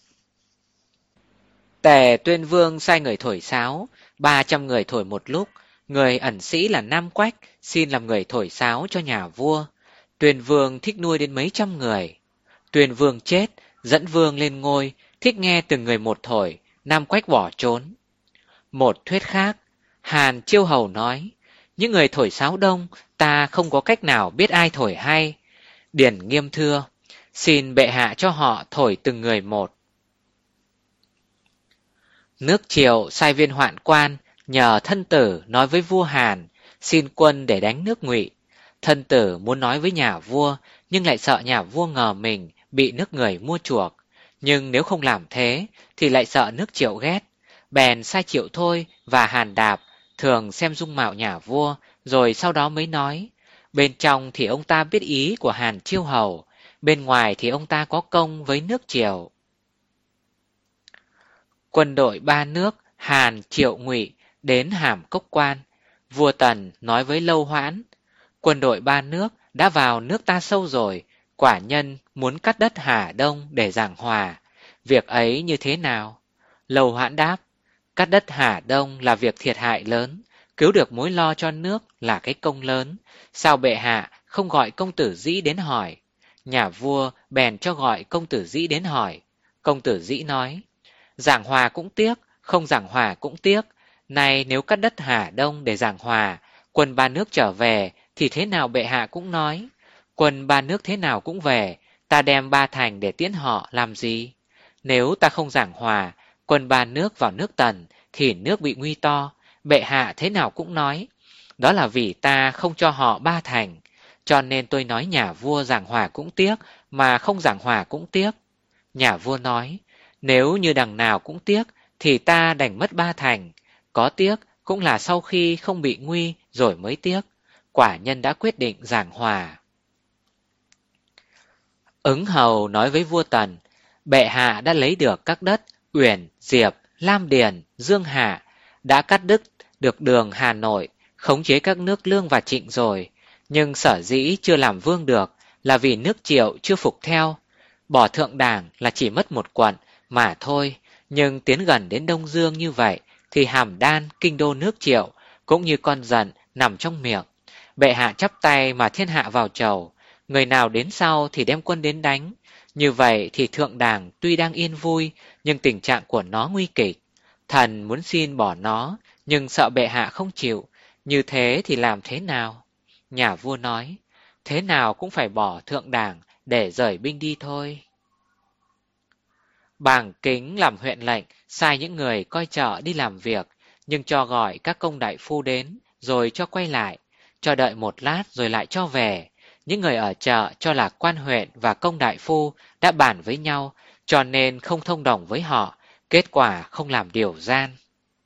Tề Tuyên Vương sai người thổi sáo, ba trăm người thổi một lúc, người ẩn sĩ là Nam Quách xin làm người thổi sáo cho nhà vua. Tuyên Vương thích nuôi đến mấy trăm người. Tuyên Vương chết, dẫn Vương lên ngôi, thích nghe từng người một thổi, Nam Quách bỏ trốn. Một thuyết khác, Hàn Chiêu Hầu nói, những người thổi sáo đông, ta không có cách nào biết ai thổi hay. Điển Nghiêm thưa, xin bệ hạ cho họ thổi từng người một. Nước Triệu sai viên hoạn quan nhờ thân tử nói với vua Hàn, xin quân để đánh nước Ngụy. Thân tử muốn nói với nhà vua, nhưng lại sợ nhà vua ngờ mình bị nước người mua chuộc. Nhưng nếu không làm thế, thì lại sợ nước Triệu ghét. Bèn sai Triệu Thôi và Hàn Đạp thường xem dung mạo nhà vua, rồi sau đó mới nói. Bên trong thì ông ta biết ý của Hàn Chiêu Hầu, bên ngoài thì ông ta có công với nước Triệu. Quân đội ba nước Hàn, Triệu, Ngụy đến Hàm Cốc Quan. Vua Tần nói với Lâu Hoãn, quân đội ba nước đã vào nước ta sâu rồi, quả nhân muốn cắt đất Hà Đông để giảng hòa. Việc ấy như thế nào? Lâu Hoãn đáp, cắt đất Hà Đông là việc thiệt hại lớn, cứu được mối lo cho nước là cái công lớn. Sao bệ hạ không gọi công tử Dĩ đến hỏi? Nhà vua bèn cho gọi công tử Dĩ đến hỏi. Công tử Dĩ nói, giảng hòa cũng tiếc, không giảng hòa cũng tiếc. Này nếu cắt đất Hà Đông để giảng hòa, quân ba nước trở về thì thế nào bệ hạ cũng nói. Quân ba nước thế nào cũng về, ta đem ba thành để tiễn họ làm gì? Nếu ta không giảng hòa, quân ba nước vào nước Tần thì nước bị nguy to, bệ hạ thế nào cũng nói. Đó là vì ta không cho họ ba thành, cho nên tôi nói nhà vua giảng hòa cũng tiếc, mà không giảng hòa cũng tiếc. Nhà vua nói, nếu như đằng nào cũng tiếc, thì ta đành mất ba thành. Có tiếc cũng là sau khi không bị nguy rồi mới tiếc. Quả nhân đã quyết định giảng hòa. Ứng Hầu nói với vua Tần, bệ hạ đã lấy được các đất Uyển, Diệp, Lam Điền, Dương Hạ, đã cắt đứt được đường Hà Nội, khống chế các nước Lương và Trịnh rồi. Nhưng sở dĩ chưa làm vương được là vì nước Triệu chưa phục theo. Bỏ Thượng Đảng là chỉ mất một quận mà thôi, nhưng tiến gần đến Đông Dương như vậy thì Hàm Đan, kinh đô nước Triệu, cũng như con giận nằm trong miệng. Bệ hạ chắp tay mà thiên hạ vào chầu, người nào đến sau thì đem quân đến đánh. Như vậy thì Thượng Đảng tuy đang yên vui, nhưng tình trạng của nó nguy kịch. Thần muốn xin bỏ nó, nhưng sợ bệ hạ không chịu. Như thế thì làm thế nào? Nhà vua nói, thế nào cũng phải bỏ Thượng Đảng để rời binh đi thôi. Bàng Kính làm huyện lệnh, sai những người coi chợ đi làm việc, nhưng cho gọi các công đại phu đến, rồi cho quay lại, cho đợi một lát rồi lại cho về. Những người ở chợ cho là quan huyện và công đại phu đã bàn với nhau, cho nên không thông đồng với họ, kết quả không làm điều gian.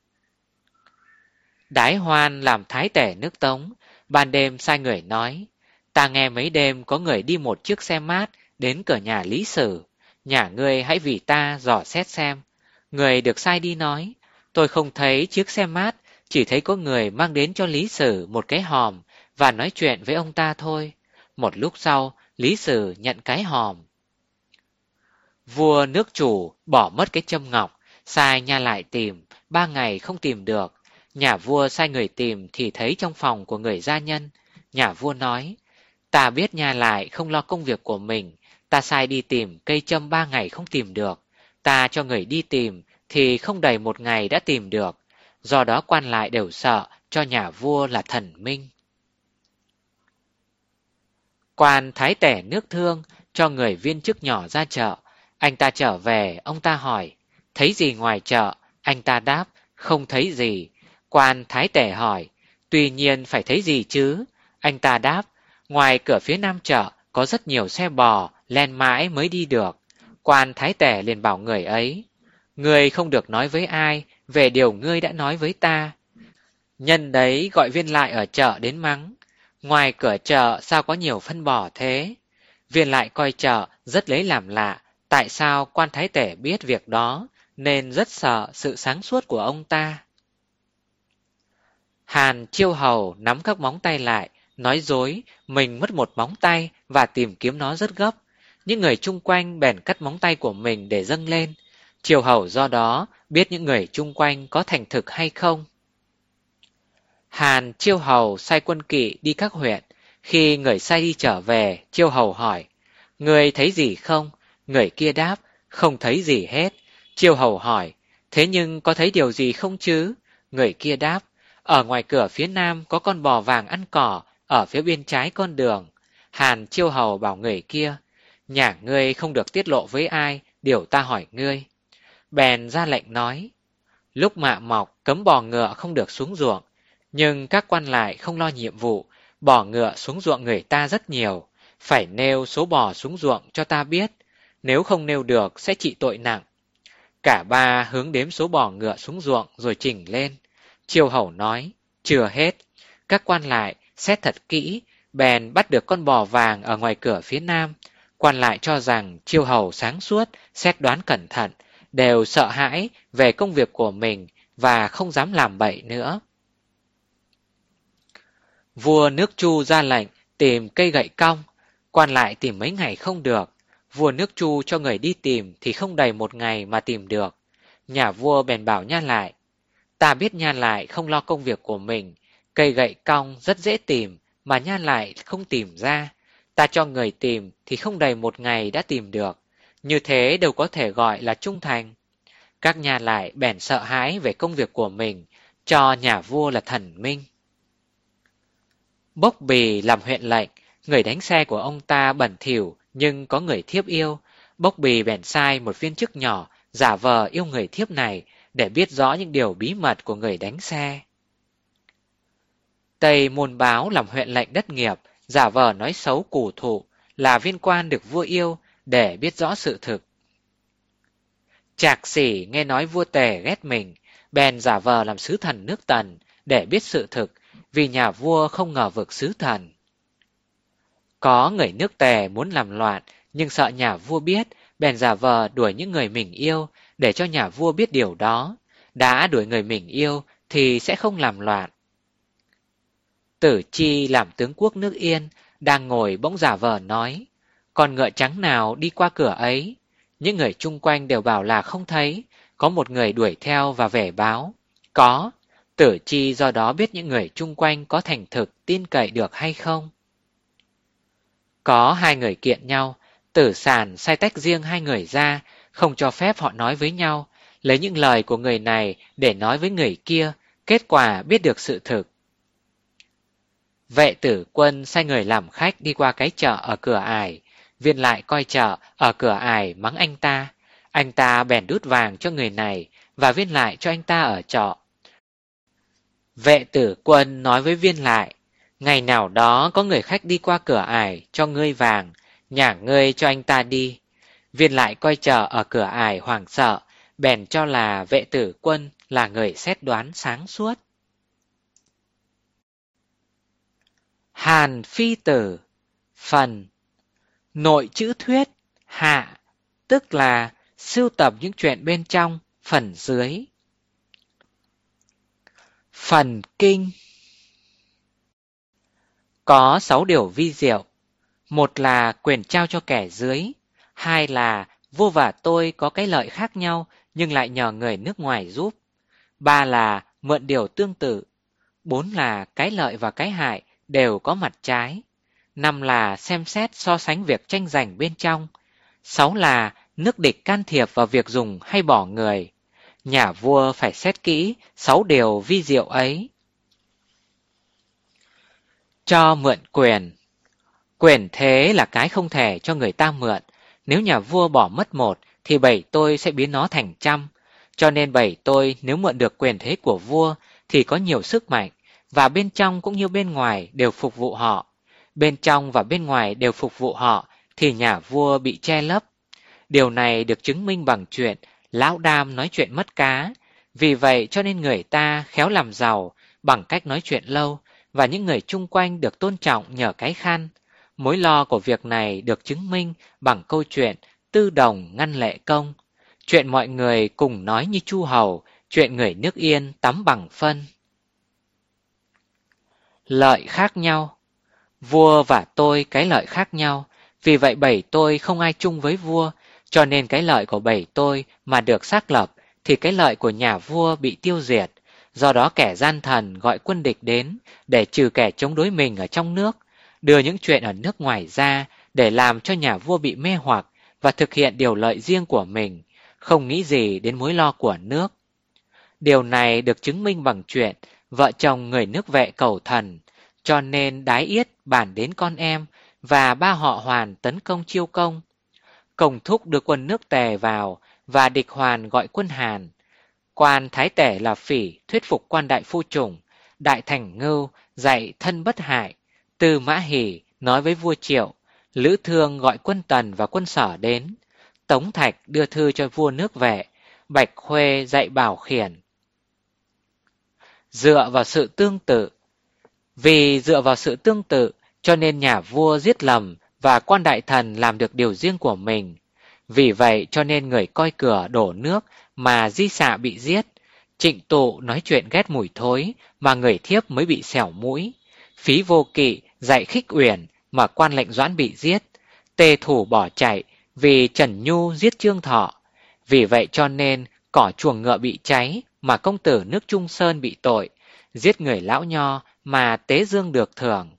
Đái Hoan làm thái tể nước Tống, ban đêm sai người nói, ta nghe mấy đêm có người đi một chiếc xe mát đến cửa nhà Lý Sử, nhà ngươi hãy vì ta dò xét xem. Người được sai đi nói, tôi không thấy chiếc xe mát, chỉ thấy có người mang đến cho Lý Sử một cái hòm và nói chuyện với ông ta thôi. Một lúc sau, Lý Sử nhận cái hòm. Vua nước Chủ bỏ mất cái châm ngọc, sai nha lại tìm, ba ngày không tìm được. Nhà vua sai người tìm thì thấy trong phòng của người gia nhân. Nhà vua nói, ta biết nha lại không lo công việc của mình, ta sai đi tìm cây châm ba ngày không tìm được. Ta cho người đi tìm thì không đầy một ngày đã tìm được. Do đó quan lại đều sợ cho nhà vua là thần minh. Quan thái tể nước Thương cho người viên chức nhỏ ra chợ, Anh ta trở về, ông ta hỏi, thấy gì ngoài chợ? Anh ta đáp, không thấy gì. Quan thái tể hỏi, tuy nhiên phải thấy gì chứ? Anh ta đáp, ngoài cửa phía nam chợ có rất nhiều xe bò, len mãi mới đi được. Quan thái tể liền bảo người ấy, ngươi không được nói với ai về điều ngươi đã nói với ta. Nhân đấy gọi viên lại ở chợ đến mắng, ngoài cửa chợ sao có nhiều phân bò thế? Viên lại coi chợ rất lấy làm lạ, tại sao quan thái tể biết việc đó, nên rất sợ sự sáng suốt của ông ta. Hàn Chiêu Hầu nắm các móng tay lại, nói dối mình mất một móng tay và tìm kiếm nó rất gấp. Những người chung quanh bèn cắt móng tay của mình để dâng lên. Chiêu Hầu do đó biết những người chung quanh có thành thực hay không. Hàn Chiêu Hầu sai quân kỵ đi các huyện. Khi người sai đi trở về, Chiêu Hầu hỏi, người thấy gì không? Người kia đáp, không thấy gì hết. Chiêu Hầu hỏi, thế nhưng có thấy điều gì không chứ? Người kia đáp, ở ngoài cửa phía nam có con bò vàng ăn cỏ, ở phía bên trái con đường. Hàn Chiêu Hầu bảo người kia, nhà ngươi không được tiết lộ với ai điều ta hỏi ngươi. Bèn ra lệnh nói, lúc mạ mọc cấm bò ngựa không được xuống ruộng, nhưng các quan lại không lo nhiệm vụ, bò ngựa xuống ruộng người ta rất nhiều, phải nêu số bò xuống ruộng cho ta biết, nếu không nêu được sẽ trị tội nặng. Cả ba hướng đếm số bò ngựa xuống ruộng rồi chỉnh lên. Chiêu Hầu nói, chưa hết. Các quan lại xét thật kỹ, bèn bắt được con bò vàng ở ngoài cửa phía nam. Quan lại cho rằng Chiêu Hầu sáng suốt, xét đoán cẩn thận, đều sợ hãi về công việc của mình và không dám làm bậy nữa. Vua nước Chu ra lệnh tìm cây gậy cong, quan lại tìm mấy ngày không được. Vua nước Chu cho người đi tìm thì không đầy một ngày mà tìm được. Nhà vua bèn bảo Nhan Lại, ta biết Nhan Lại không lo công việc của mình, cây gậy cong rất dễ tìm mà Nhan Lại không tìm ra. Ta cho người tìm thì không đầy một ngày đã tìm được, như thế đâu có thể gọi là trung thành. Các nhà lại bèn sợ hãi về công việc của mình, cho nhà vua là thần minh. Bốc Bì làm huyện lệnh, người đánh xe của ông ta bẩn thỉu nhưng có người thiếp yêu. Bốc Bì bèn sai một viên chức nhỏ giả vờ yêu người thiếp này để biết rõ những điều bí mật của người đánh xe. Tây Môn Báo làm huyện lệnh đất nghiệp, giả vờ nói xấu Cù Thụ là viên quan được vua yêu để biết rõ sự thực. Trạc Sĩ nghe nói vua Tề ghét mình, bèn giả vờ làm sứ thần nước Tần để biết sự thực, vì nhà vua không ngờ vực sứ thần. Có người nước Tề muốn làm loạn, nhưng sợ nhà vua biết, bèn giả vờ đuổi những người mình yêu để cho nhà vua biết điều đó. Đã đuổi người mình yêu thì sẽ không làm loạn. Tử Chi làm tướng quốc nước Yên, đang ngồi bỗng giả vờ nói, con ngựa trắng nào đi qua cửa ấy? Những người chung quanh đều bảo là không thấy, có một người đuổi theo và về báo. Có, Tử Chi do đó biết những người chung quanh có thành thực tin cậy được hay không. Có hai người kiện nhau, Tử Sàn sai tách riêng hai người ra, không cho phép họ nói với nhau, lấy những lời của người này để nói với người kia, kết quả biết được sự thực. Vệ Tử Quân sai người làm khách đi qua cái chợ ở cửa ải, Viên Lại coi chợ ở cửa ải mắng anh ta, anh ta bèn đút vàng cho người này và Viên Lại cho anh ta ở trọ. Vệ Tử Quân nói với Viên Lại, ngày nào đó có người khách đi qua cửa ải cho ngươi vàng, nhà ngươi cho anh ta đi. Viên Lại coi chợ ở cửa ải hoảng sợ, bèn cho là Vệ Tử Quân là người xét đoán sáng suốt. Hàn Phi Tử. Phần nội chữ thuyết hạ, tức là sưu tập những chuyện bên trong phần dưới. Phần kinh. Có sáu điều vi diệu. Một là quyền trao cho kẻ dưới. Hai là vua và tôi có cái lợi khác nhau nhưng lại nhờ người nước ngoài giúp. Ba là mượn điều tương tự. Bốn là cái lợi và cái hại đều có mặt trái. Năm là xem xét so sánh việc tranh giành bên trong. Sáu là nước địch can thiệp vào việc dùng hay bỏ người. Nhà vua phải xét kỹ sáu điều vi diệu ấy. Cho mượn quyền. Quyền thế là cái không thể cho người ta mượn. Nếu nhà vua bỏ mất một thì bảy tôi sẽ biến nó thành trăm. Cho nên bảy tôi nếu mượn được quyền thế của vua thì có nhiều sức mạnh, và bên trong cũng như bên ngoài đều phục vụ họ. Bên trong và bên ngoài đều phục vụ họ thì nhà vua bị che lấp. Điều này được chứng minh bằng chuyện lão đam nói chuyện mất cá. Vì vậy cho nên người ta khéo làm giàu bằng cách nói chuyện lâu, và những người chung quanh được tôn trọng nhờ cái khăn. Mối lo của việc này được chứng minh bằng câu chuyện Tư Đồng ngăn Lệ Công, chuyện mọi người cùng nói như Chu Hầu, chuyện người nước Yên tắm bằng phân. Lợi khác nhau. Vua và tôi cái lợi khác nhau, vì vậy bảy tôi không ai chung với vua, cho nên cái lợi của bảy tôi mà được xác lập thì cái lợi của nhà vua bị tiêu diệt. Do đó kẻ gian thần gọi quân địch đến để trừ kẻ chống đối mình ở trong nước, đưa những chuyện ở nước ngoài ra để làm cho nhà vua bị mê hoặc và thực hiện điều lợi riêng của mình, không nghĩ gì đến mối lo của nước. Điều này được chứng minh bằng chuyện vợ chồng người nước Vệ cầu thần, cho nên Đái Yết bàn đến con em và ba họ Hoàn tấn công Chiêu Công. Công thúc đưa quân nước Tề vào và địch Hoàn gọi quân Hàn. Quan thái tể là Phỉ thuyết phục quan đại phu chủng, Đại Thành Ngưu dạy thân bất hại, Tư Mã Hỷ nói với vua Triệu, Lữ Thương gọi quân Tần và quân Sở đến, Tống Thạch đưa thư cho vua nước Vệ, Bạch Khuê dạy bảo khiển. Dựa vào sự tương tự. Vì dựa vào sự tương tự cho nên nhà vua giết lầm và quan đại thần làm được điều riêng của mình. Vì vậy cho nên người coi cửa đổ nước mà Di Xạ bị giết, Trịnh Tụ nói chuyện ghét mùi thối mà người thiếp mới bị xẻo mũi, Phí Vô Kỵ dạy Khích Uyển mà quan lệnh Doãn bị giết, Tề Thủ bỏ chạy vì Trần Nhu giết Trương Thọ. Vì vậy cho nên cỏ chuồng ngựa bị cháy mà công tử nước Trung Sơn bị tội, giết người lão nho mà Tế Dương được thưởng.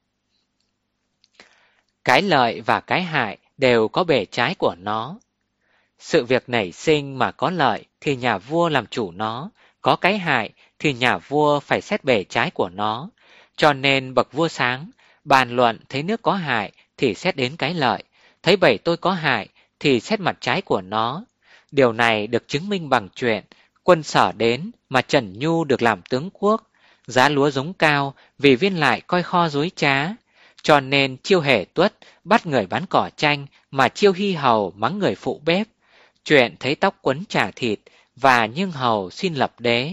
Cái lợi và cái hại đều có bề trái của nó. Sự việc nảy sinh mà có lợi thì nhà vua làm chủ nó, có cái hại thì nhà vua phải xét bề trái của nó. Cho nên bậc vua sáng, bàn luận thấy nước có hại thì xét đến cái lợi, thấy bảy tôi có hại thì xét mặt trái của nó. Điều này được chứng minh bằng chuyện quân Sở đến mà Trần Nhu được làm tướng quốc, giá lúa giống cao vì viên lại coi kho dối trá. Cho nên Chiêu Hề Tuất bắt người bán cỏ chanh mà Chiêu Hy Hầu mắng người phụ bếp. Chuyện thấy tóc quấn chả thịt và Nhưng Hầu xin lập đế.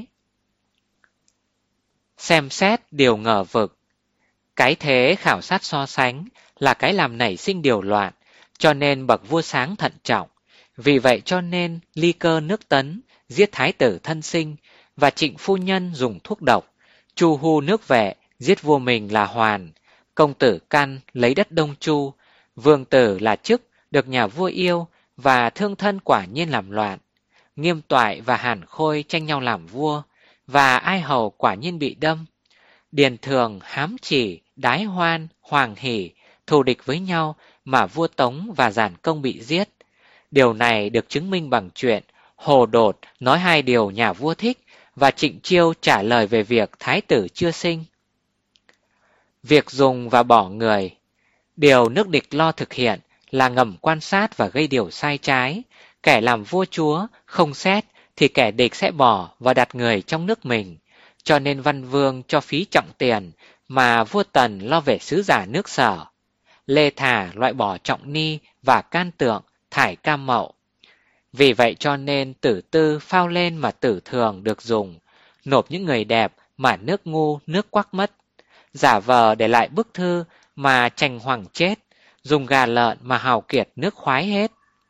Xem xét điều ngờ vực. Cái thế khảo sát so sánh là cái làm nảy sinh điều loạn, cho nên bậc vua sáng thận trọng. Vì vậy cho nên Ly Cơ nước Tấn giết thái tử thân sinh và Trịnh phu nhân dùng thuốc độc, Chu Hu nước Vệ giết vua mình là Hoàn, công tử Căn lấy đất Đông Chu, vương tử là Chức được nhà vua yêu và thương thân quả nhiên làm loạn. Nghiêm Toại và Hàn Khôi tranh nhau làm vua và Ai Hầu quả nhiên bị đâm. Điền Thường, Hám Chỉ, Đái Hoan, Hoàng Hỷ thù địch với nhau mà vua Tống và Giản Công bị giết. Điều này được chứng minh bằng chuyện Hồ Đột nói hai điều nhà vua thích và Trịnh Chiêu trả lời về việc thái tử chưa sinh. Việc dùng và bỏ người. Điều nước địch lo thực hiện là ngầm quan sát và gây điều sai trái. Kẻ làm vua chúa không xét thì kẻ địch sẽ bỏ và đặt người trong nước mình. Cho nên Văn Vương cho phí trọng tiền mà vua Tần lo về sứ giả nước Sở. Lê Thả loại bỏ Trọng Ni và Can Tượng, thải Cam Mậu. Vì vậy cho nên Tử Tư phao lên mà Tử Thường được dùng, nộp những người đẹp mà nước ngu nước quắc mất, giả vờ để lại bức thư mà Tranh Hoàng chết, dùng gà lợn mà Hào Kiệt nước khoái hết.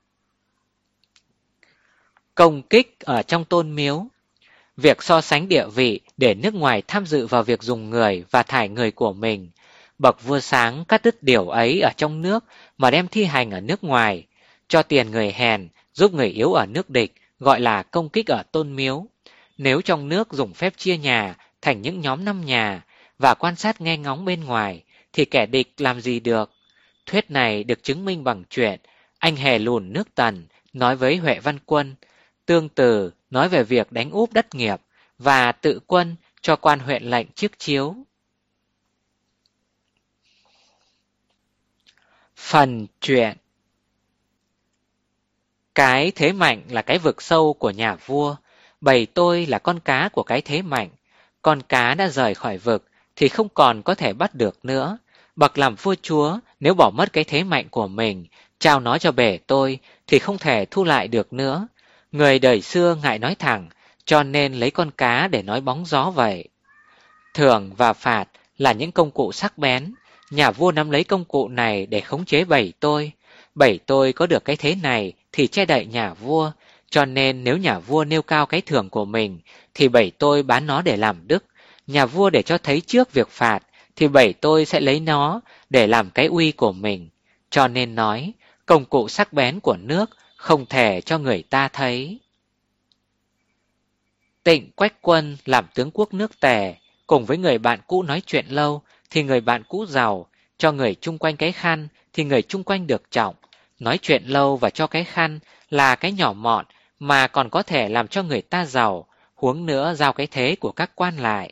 Công kích ở trong tôn miếu. Việc so sánh địa vị để nước ngoài tham dự vào việc dùng người và thải người của mình. Bậc vua sáng cắt đứt điều ấy ở trong nước mà đem thi hành ở nước ngoài, cho tiền người hèn, giúp người yếu ở nước địch, gọi là công kích ở tôn miếu. Nếu trong nước dùng phép chia nhà thành những nhóm năm nhà và quan sát nghe ngóng bên ngoài, thì kẻ địch làm gì được? Thuyết này được chứng minh bằng chuyện anh hề lùn nước Tần nói với Huệ Văn Quân, Tương Từ nói về việc đánh úp đất nghiệp và Tự Quân cho quan huyện lệnh chiếc chiếu. Phần truyện. Cái thế mạnh là cái vực sâu của nhà vua, bầy tôi là con cá của cái thế mạnh. Con cá đã rời khỏi vực thì không còn có thể bắt được nữa. Bậc làm vua chúa nếu bỏ mất cái thế mạnh của mình, trao nó cho bể tôi thì không thể thu lại được nữa. Người đời xưa ngại nói thẳng, cho nên lấy con cá để nói bóng gió vậy. Thưởng và phạt là những công cụ sắc bén. Nhà vua nắm lấy công cụ này để khống chế bầy tôi. Bầy tôi có được cái thế này thì che đậy nhà vua, cho nên nếu nhà vua nêu cao cái thưởng của mình thì bầy tôi bán nó để làm đức. Nhà vua để cho thấy trước việc phạt thì bầy tôi sẽ lấy nó để làm cái uy của mình. Cho nên nói, công cụ sắc bén của nước không thể cho người ta thấy. Tịnh Quách Quân làm tướng quốc nước Tề, cùng với người bạn cũ nói chuyện lâu thì người bạn cũ giàu, cho người chung quanh cái khăn thì người chung quanh được trọng. Nói chuyện lâu và cho cái khăn là cái nhỏ mọn mà còn có thể làm cho người ta giàu, huống nữa giao cái thế của các quan lại.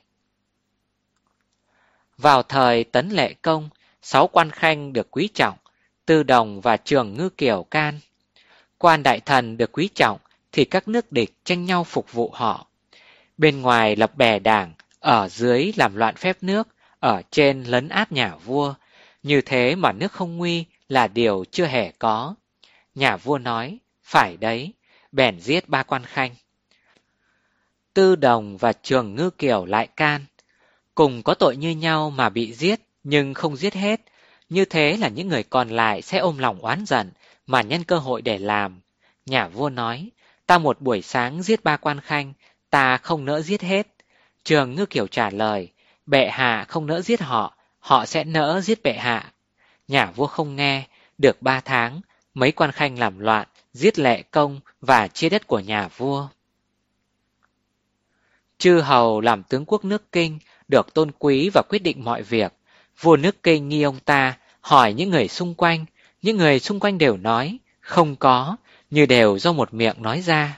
Vào thời Tấn Lệ Công, sáu quan khanh được quý trọng, Tư Đồng và Trường Ngư Kiều can. Quan đại thần được quý trọng thì các nước địch tranh nhau phục vụ họ. Bên ngoài lập bè đảng, ở dưới làm loạn phép nước, ở trên lấn át nhà vua. Như thế mà nước không nguy là điều chưa hề có. Nhà vua nói, phải đấy, bèn giết ba quan khanh. Tư Đồng và Trường Ngư Kiều lại can. Cùng có tội như nhau mà bị giết, nhưng không giết hết. Như thế là những người còn lại sẽ ôm lòng oán giận, mà nhân cơ hội để làm. Nhà vua nói, ta một buổi sáng giết ba quan khanh, ta không nỡ giết hết. Trường Ngư Kiều trả lời, bệ hạ không nỡ giết họ, họ sẽ nỡ giết bệ hạ. Nhà vua không nghe, được ba tháng, mấy quan khanh làm loạn, giết Lệ Công và chia đất của nhà vua. Chư hầu làm tướng quốc nước Kinh, được tôn quý và quyết định mọi việc. Vua nước Kinh nghi ông ta, hỏi những người xung quanh, những người xung quanh đều nói, không có, như đều do một miệng nói ra.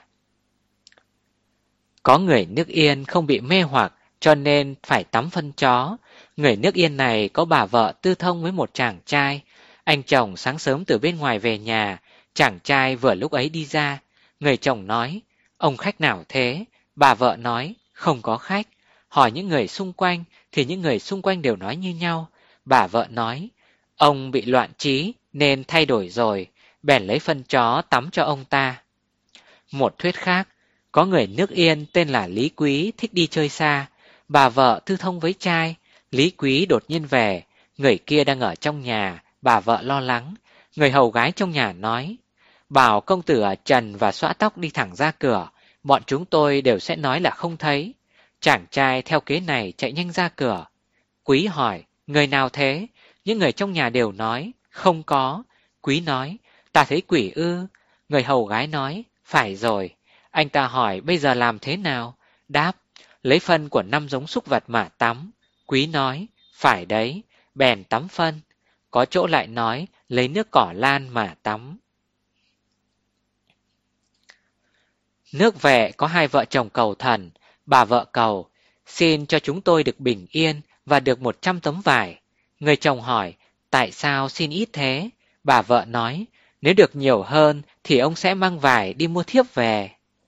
Có người nước Yên không bị mê hoặc, cho nên phải tắm phân chó. Người nước Yên này có bà vợ tư thông với một chàng trai. Anh chồng sáng sớm từ bên ngoài về nhà, chàng trai vừa lúc ấy đi ra. Người chồng nói, ông khách nào thế? Bà vợ nói, không có khách. Hỏi những người xung quanh, thì những người xung quanh đều nói như nhau. Bà vợ nói, ông bị loạn trí nên thay đổi rồi, bèn lấy phân chó tắm cho ông ta. Một thuyết khác, có người nước Yên tên là Lý Quý thích đi chơi xa. Bà vợ tư thông với trai, Lý Quý đột nhiên về, người kia đang ở trong nhà, bà vợ lo lắng. Người hầu gái trong nhà nói, bảo công tử ở trần và xõa tóc đi thẳng ra cửa, bọn chúng tôi đều sẽ nói là không thấy. Chàng trai theo kế này chạy nhanh ra cửa. Quý hỏi, người nào thế? Những người trong nhà đều nói, không có. Quý nói, ta thấy quỷ ư? Người hầu gái nói, phải rồi. Anh ta hỏi bây giờ làm thế nào? Đáp, lấy phân của năm giống súc vật mà tắm. Quý nói, phải đấy, bèn tắm phân. Có chỗ lại nói, lấy nước cỏ lan mà tắm. Nước Vệ có hai vợ chồng cầu thần. Bà vợ cầu, xin cho chúng tôi được bình yên và được một trăm tấm vải. Người chồng hỏi, tại sao xin ít thế? Bà vợ nói, nếu được nhiều hơn thì ông sẽ mang vải đi mua thiếp về.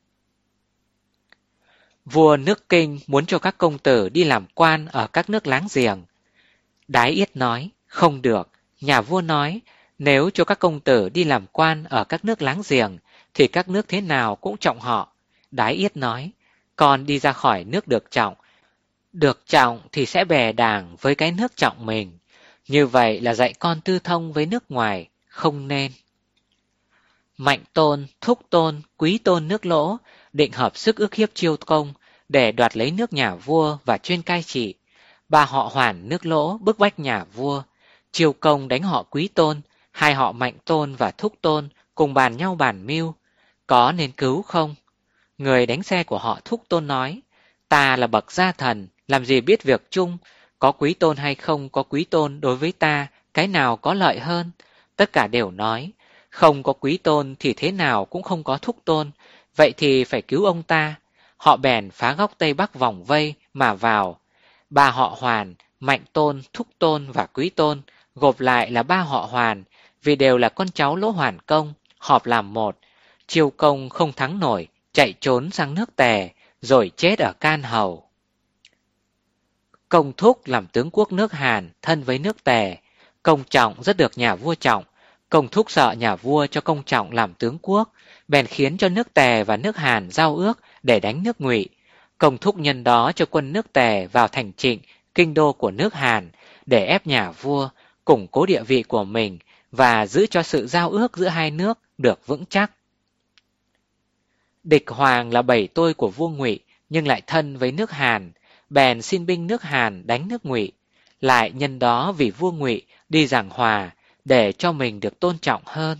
Vua nước Kinh muốn cho các công tử đi làm quan ở các nước láng giềng. Đái Yết nói, không được. Nhà vua nói, nếu cho các công tử đi làm quan ở các nước láng giềng, thì các nước thế nào cũng trọng họ. Đái Yết nói, con đi ra khỏi nước được trọng. Được trọng thì sẽ bè đảng với cái nước trọng mình. Như vậy là dạy con tư thông với nước ngoài, không nên. Mạnh Tôn, Thúc Tôn, Quý Tôn nước Lỗ định hợp sức ức hiếp Chiêu Công để đoạt lấy nước nhà vua và chuyên cai trị. Ba họ Hoàn nước Lỗ bức bách nhà vua. Chiêu Công đánh họ Quý Tôn, hai họ Mạnh Tôn và Thúc Tôn cùng bàn nhau bàn mưu. Có nên cứu không? Người đánh xe của họ Thúc Tôn nói, ta là bậc gia thần, làm gì biết việc chung, có Quý Tôn hay không có Quý Tôn đối với ta, cái nào có lợi hơn? Tất cả đều nói, không có Quý Tôn thì thế nào cũng không có Thúc Tôn, vậy thì phải cứu ông ta. Họ bèn phá góc Tây Bắc vòng vây mà vào. Ba họ Hoàn, Mạnh Tôn, Thúc Tôn và Quý Tôn gộp lại là ba họ Hoàn, vì đều là con cháu Lỗ Hoàn Công, họp làm một. Chiêu công không thắng nổi, chạy trốn sang nước Tề, rồi chết ở Can Hầu. Công Thúc làm tướng quốc nước Hàn, thân với nước Tề. Công Trọng rất được nhà vua trọng. Công Thúc sợ nhà vua cho Công Trọng làm tướng quốc, bèn khiến cho nước Tề và nước Hàn giao ước để đánh nước Ngụy. Công Thúc nhân đó cho quân nước Tề vào thành Trịnh, kinh đô của nước Hàn, để ép nhà vua, củng cố địa vị của mình và giữ cho sự giao ước giữa hai nước được vững chắc. Địch Hoàng là bầy tôi của vua Ngụy, nhưng lại thân với nước Hàn, bèn xin binh nước Hàn đánh nước Ngụy, lại nhân đó vì vua Ngụy đi giảng hòa để cho mình được tôn trọng hơn.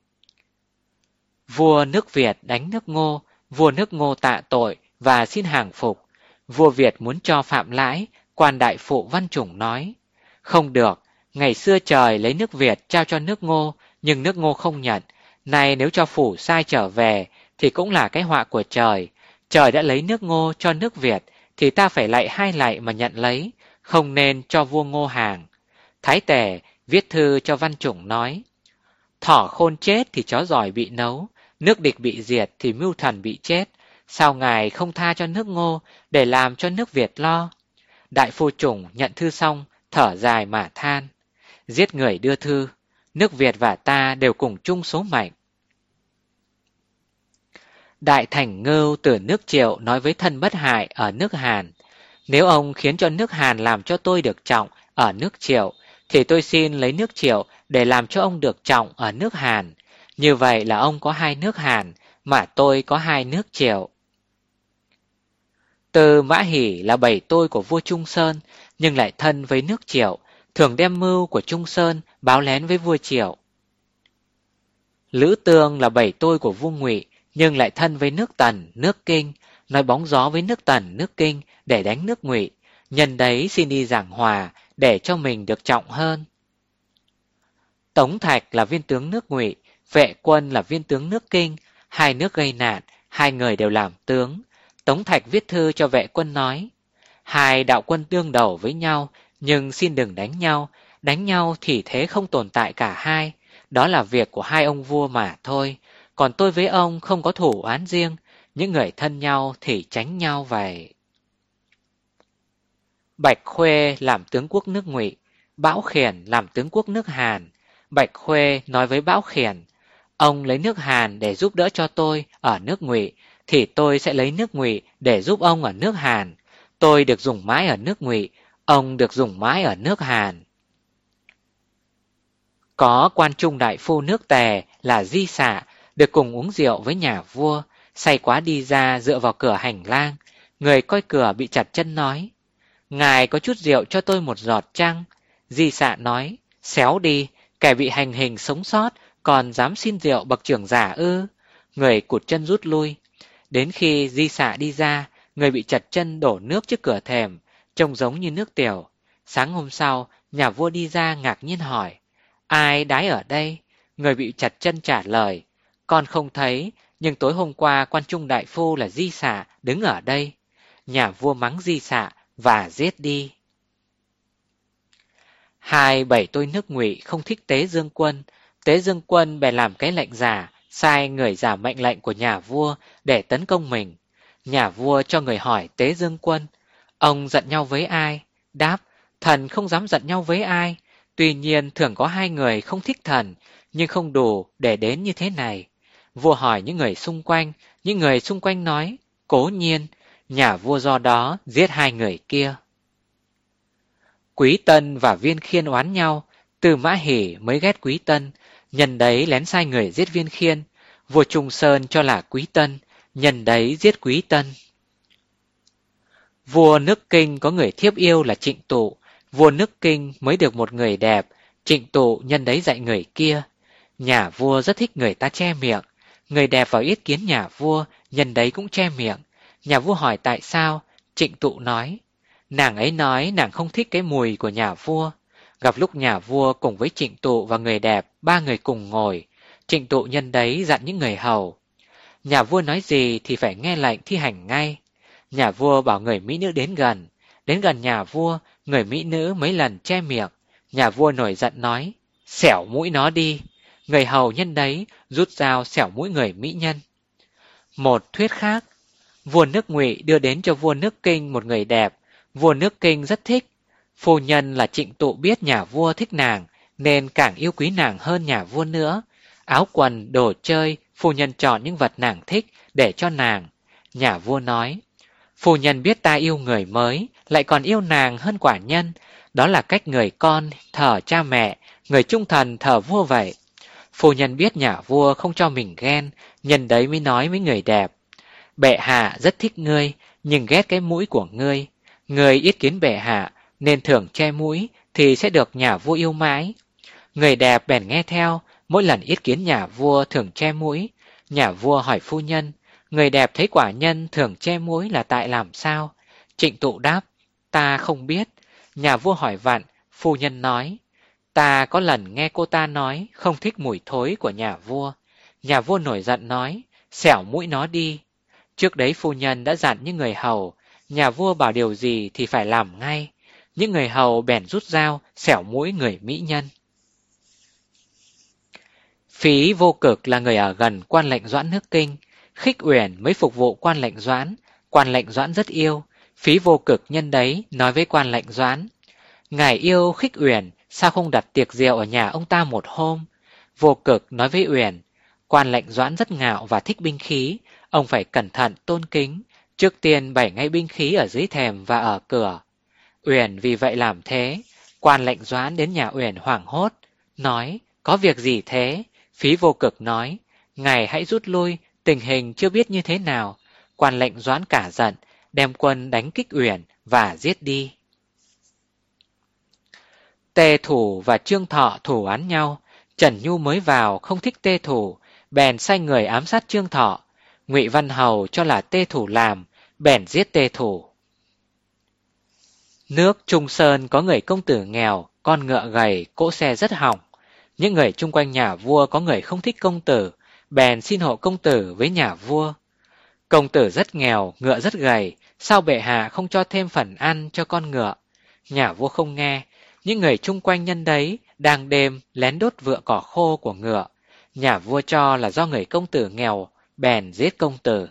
Vua nước Việt đánh nước Ngô, vua nước Ngô tạ tội và xin hàng phục. Vua Việt muốn cho phạm lãi, quan đại phụ Văn Chủng nói: không được, ngày xưa trời lấy nước Việt trao cho nước Ngô, nhưng nước Ngô không nhận. Nay nếu cho phủ sai trở về thì cũng là cái họa của trời. Trời đã lấy nước Ngô cho nước Việt thì ta phải lạy hai lạy mà nhận lấy, không nên cho vua Ngô hàng. Thái Tề viết thư cho Văn Chủng nói: thỏ khôn chết thì chó giỏi bị nấu, nước địch bị diệt thì mưu thần bị chết. Sao ngài không tha cho nước Ngô để làm cho nước Việt lo? Đại phu Chủng nhận thư xong, thở dài mà than: giết người đưa thư, nước Việt và ta đều cùng chung số mệnh. Đại Thành Ngưu từ nước Triệu nói với thân Bất Hại ở nước Hàn: nếu ông khiến cho nước Hàn làm cho tôi được trọng ở nước Triệu, thì tôi xin lấy nước Triệu để làm cho ông được trọng ở nước Hàn. Như vậy là ông có hai nước Hàn, mà tôi có hai nước Triệu. Từ Mã Hỷ là bầy tôi của vua Trung Sơn, nhưng lại thân với nước Triệu, thường đem mưu của Trung Sơn báo lén với vua Triệu. Lữ Tương là bầy tôi của vua Ngụy, nhưng lại thân với nước Tần, nước Kinh, nói bóng gió với nước Tần, nước Kinh để đánh nước Ngụy. Nhân đấy xin đi giảng hòa để cho mình được trọng hơn. Tống Thạch là viên tướng nước Ngụy, Vệ Quân là viên tướng nước Kinh, hai nước gây nạn, hai người đều làm tướng. Tống Thạch viết thư cho Vệ Quân nói: hai đạo quân tương đầu với nhau, nhưng xin đừng đánh nhau, đánh nhau thì thế không tồn tại cả hai, đó là việc của hai ông vua mà thôi, còn tôi với ông không có thủ oán riêng, những người thân nhau thì tránh nhau vậy. Bạch Khuê làm tướng quốc nước Ngụy, Bão Khiển làm tướng quốc nước Hàn. Bạch Khuê nói với Bão Khiển: ông lấy nước Hàn để giúp đỡ cho tôi ở nước Ngụy, thì tôi sẽ lấy nước Ngụy để giúp ông ở nước Hàn. Tôi được dùng mãi ở nước Ngụy, ông được dùng mãi ở nước Hàn. Có quan trung đại phu nước Tề là Di Xạ được cùng uống rượu với nhà vua, say quá đi ra dựa vào cửa hành lang. Người coi cửa bị chặt chân nói: ngài có chút rượu cho tôi một giọt chăng? Di Xạ nói: xéo đi, kẻ bị hành hình sống sót còn dám xin rượu bậc trưởng giả ư? Người cụt chân rút lui. Đến khi Di Xạ đi ra, người bị chặt chân đổ nước trước cửa thềm, trông giống như nước tiểu. Sáng hôm sau, nhà vua đi ra ngạc nhiên hỏi: ai đái ở đây? Người bị chặt chân trả lời: con không thấy, nhưng tối hôm qua quan trung đại phu là Di Xạ đứng ở đây. Nhà vua mắng Di Xạ và giết đi. Hai bảy tôi nước Ngụy không thích Tế Dương Quân. Tế Dương Quân bèn làm cái lệnh giả, sai người giả mệnh lệnh của nhà vua để tấn công mình. Nhà vua cho người hỏi Tế Dương Quân: ông giận nhau với ai? Đáp: thần không dám giận nhau với ai. Tuy nhiên thường có hai người không thích thần, nhưng không đủ để đến như thế này. Vua hỏi những người xung quanh, những người xung quanh nói: cố nhiên. Nhà vua do đó giết hai người kia. Quý Tân và Viên Khiên oán nhau, Từ Mã Hỷ mới ghét Quý Tân, nhân đấy lén sai người giết Viên Khiên. Vua Trung Sơn cho là Quý Tân, nhân đấy giết Quý Tân. Vua nước Kinh có người thiếp yêu là Trịnh Tụ. Vua nước Kinh mới được một người đẹp, Trịnh Tụ nhân đấy dạy người kia. Nhà vua rất thích người ta che miệng. Người đẹp vào yết kiến nhà vua, nhân đấy cũng che miệng. Nhà vua hỏi tại sao, Trịnh Tụ nói: nàng ấy nói nàng không thích cái mùi của nhà vua. Gặp lúc nhà vua cùng với Trịnh Tụ và người đẹp, ba người cùng ngồi. Trịnh Tụ nhân đấy dặn những người hầu: nhà vua nói gì thì phải nghe lệnh thi hành ngay. Nhà vua bảo người mỹ nữ đến gần. Đến gần nhà vua, người mỹ nữ mấy lần che miệng. Nhà vua nổi giận nói: xẻo mũi nó đi. người hầu nhân đấy rút dao xẻo mũi người mỹ nhân. Một thuyết khác, vua nước Ngụy đưa đến cho vua nước Kinh một người đẹp, vua nước Kinh rất thích. Phu nhân là Trịnh Tụ biết nhà vua thích nàng, nên càng yêu quý nàng hơn nhà vua nữa. Áo quần, đồ chơi, phu nhân chọn những vật nàng thích để cho nàng. Nhà vua nói, phu nhân biết ta yêu người mới, lại còn yêu nàng hơn quả nhân. Đó là cách người con thờ cha mẹ, người trung thần thờ vua vậy. Phu nhân biết nhà vua không cho mình ghen, nhân đấy mới nói với người đẹp. Bệ hạ rất thích ngươi, nhưng ghét cái mũi của ngươi. Ngươi yết kiến bệ hạ, nên thường che mũi, thì sẽ được nhà vua yêu mãi. Người đẹp bèn nghe theo, mỗi lần yết kiến nhà vua thường che mũi. Nhà vua hỏi phu nhân, người đẹp thấy quả nhân thường che mũi là tại làm sao? Trịnh Tụ đáp, ta không biết. Nhà vua hỏi vặn, phu nhân nói, ta có lần nghe cô ta nói không thích mùi thối của nhà vua. Nhà vua nổi giận nói, xẻo mũi nó đi. Trước đấy phu nhân đã dặn những người hầu, nhà vua bảo điều gì thì phải làm ngay. Những người hầu bèn rút dao xẻo mũi người mỹ nhân. Phí Vô Cực là người ở gần quan lệnh Doãn nước Kinh. Khích Uyển mới phục vụ quan lệnh Doãn. Quan lệnh Doãn rất yêu. Phí Vô Cực nhân đấy nói với quan lệnh Doãn, ngài yêu Khích Uyển, sao không đặt tiệc rượu ở nhà ông ta một hôm? Vô Cực nói với Uyển, quan lệnh Doãn rất ngạo và thích binh khí, ông phải cẩn thận tôn kính, trước tiên bày ngay binh khí ở dưới thềm và ở cửa. Uyển vì vậy làm thế. Quan lệnh Doãn đến nhà Uyển hoảng hốt, nói, có việc gì thế? Phí Vô Cực nói, ngài hãy rút lui, tình hình chưa biết như thế nào. Quan lệnh Doãn cả giận, đem quân đánh kích Uyển và giết đi. Tề Thủ và Trương Thọ thủ án nhau. Trần Nhu mới vào không thích Tề Thủ, bèn sai người ám sát Trương Thọ. Ngụy Văn Hầu cho là Tề Thủ làm, bèn giết Tề Thủ. Nước Trung Sơn có người công tử nghèo, con ngựa gầy, cỗ xe rất hỏng. Những người chung quanh nhà vua có người không thích công tử, bèn xin hộ công tử với nhà vua. Công tử rất nghèo, ngựa rất gầy, sao bệ hạ không cho thêm phần ăn cho con ngựa? Nhà vua không nghe. Những người chung quanh nhân đấy đang đêm lén đốt vựa cỏ khô của ngựa. Nhà vua cho là do người công tử nghèo, bèn giết công tử.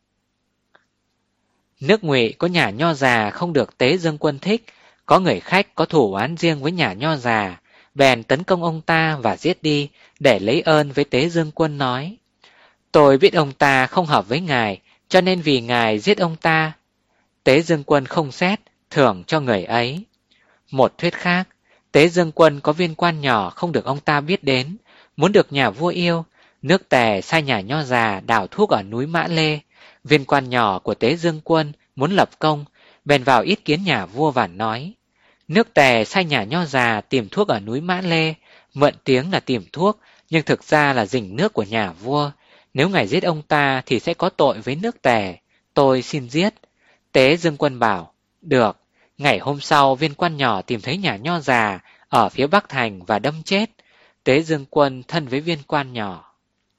Nước Ngụy có nhà nho già không được Tế Dương Quân thích, có người khách có thủ oán riêng với nhà nho già, bèn tấn công ông ta và giết đi để lấy ơn với Tế Dương Quân nói, tôi biết ông ta không hợp với ngài, cho nên vì ngài giết ông ta. Tế Dương Quân không xét, thưởng cho người ấy. Một thuyết khác, Tế Dương Quân có viên quan nhỏ không được ông ta biết đến, muốn được nhà vua yêu, nước Tề sai nhà nho già đào thuốc ở núi Mã Lê. Viên quan nhỏ của Tế Dương Quân muốn lập công, bèn vào yết kiến nhà vua và nói, nước Tề sai nhà nho già tìm thuốc ở núi Mã Lê, mượn tiếng là tìm thuốc, nhưng thực ra là dình nước của nhà vua. Nếu ngài giết ông ta thì sẽ có tội với nước Tề, tôi xin giết. Tế Dương Quân bảo, được. Ngày hôm sau, viên quan nhỏ tìm thấy nhà nho già ở phía Bắc Thành và đâm chết. Tế Dương Quân thân với viên quan nhỏ.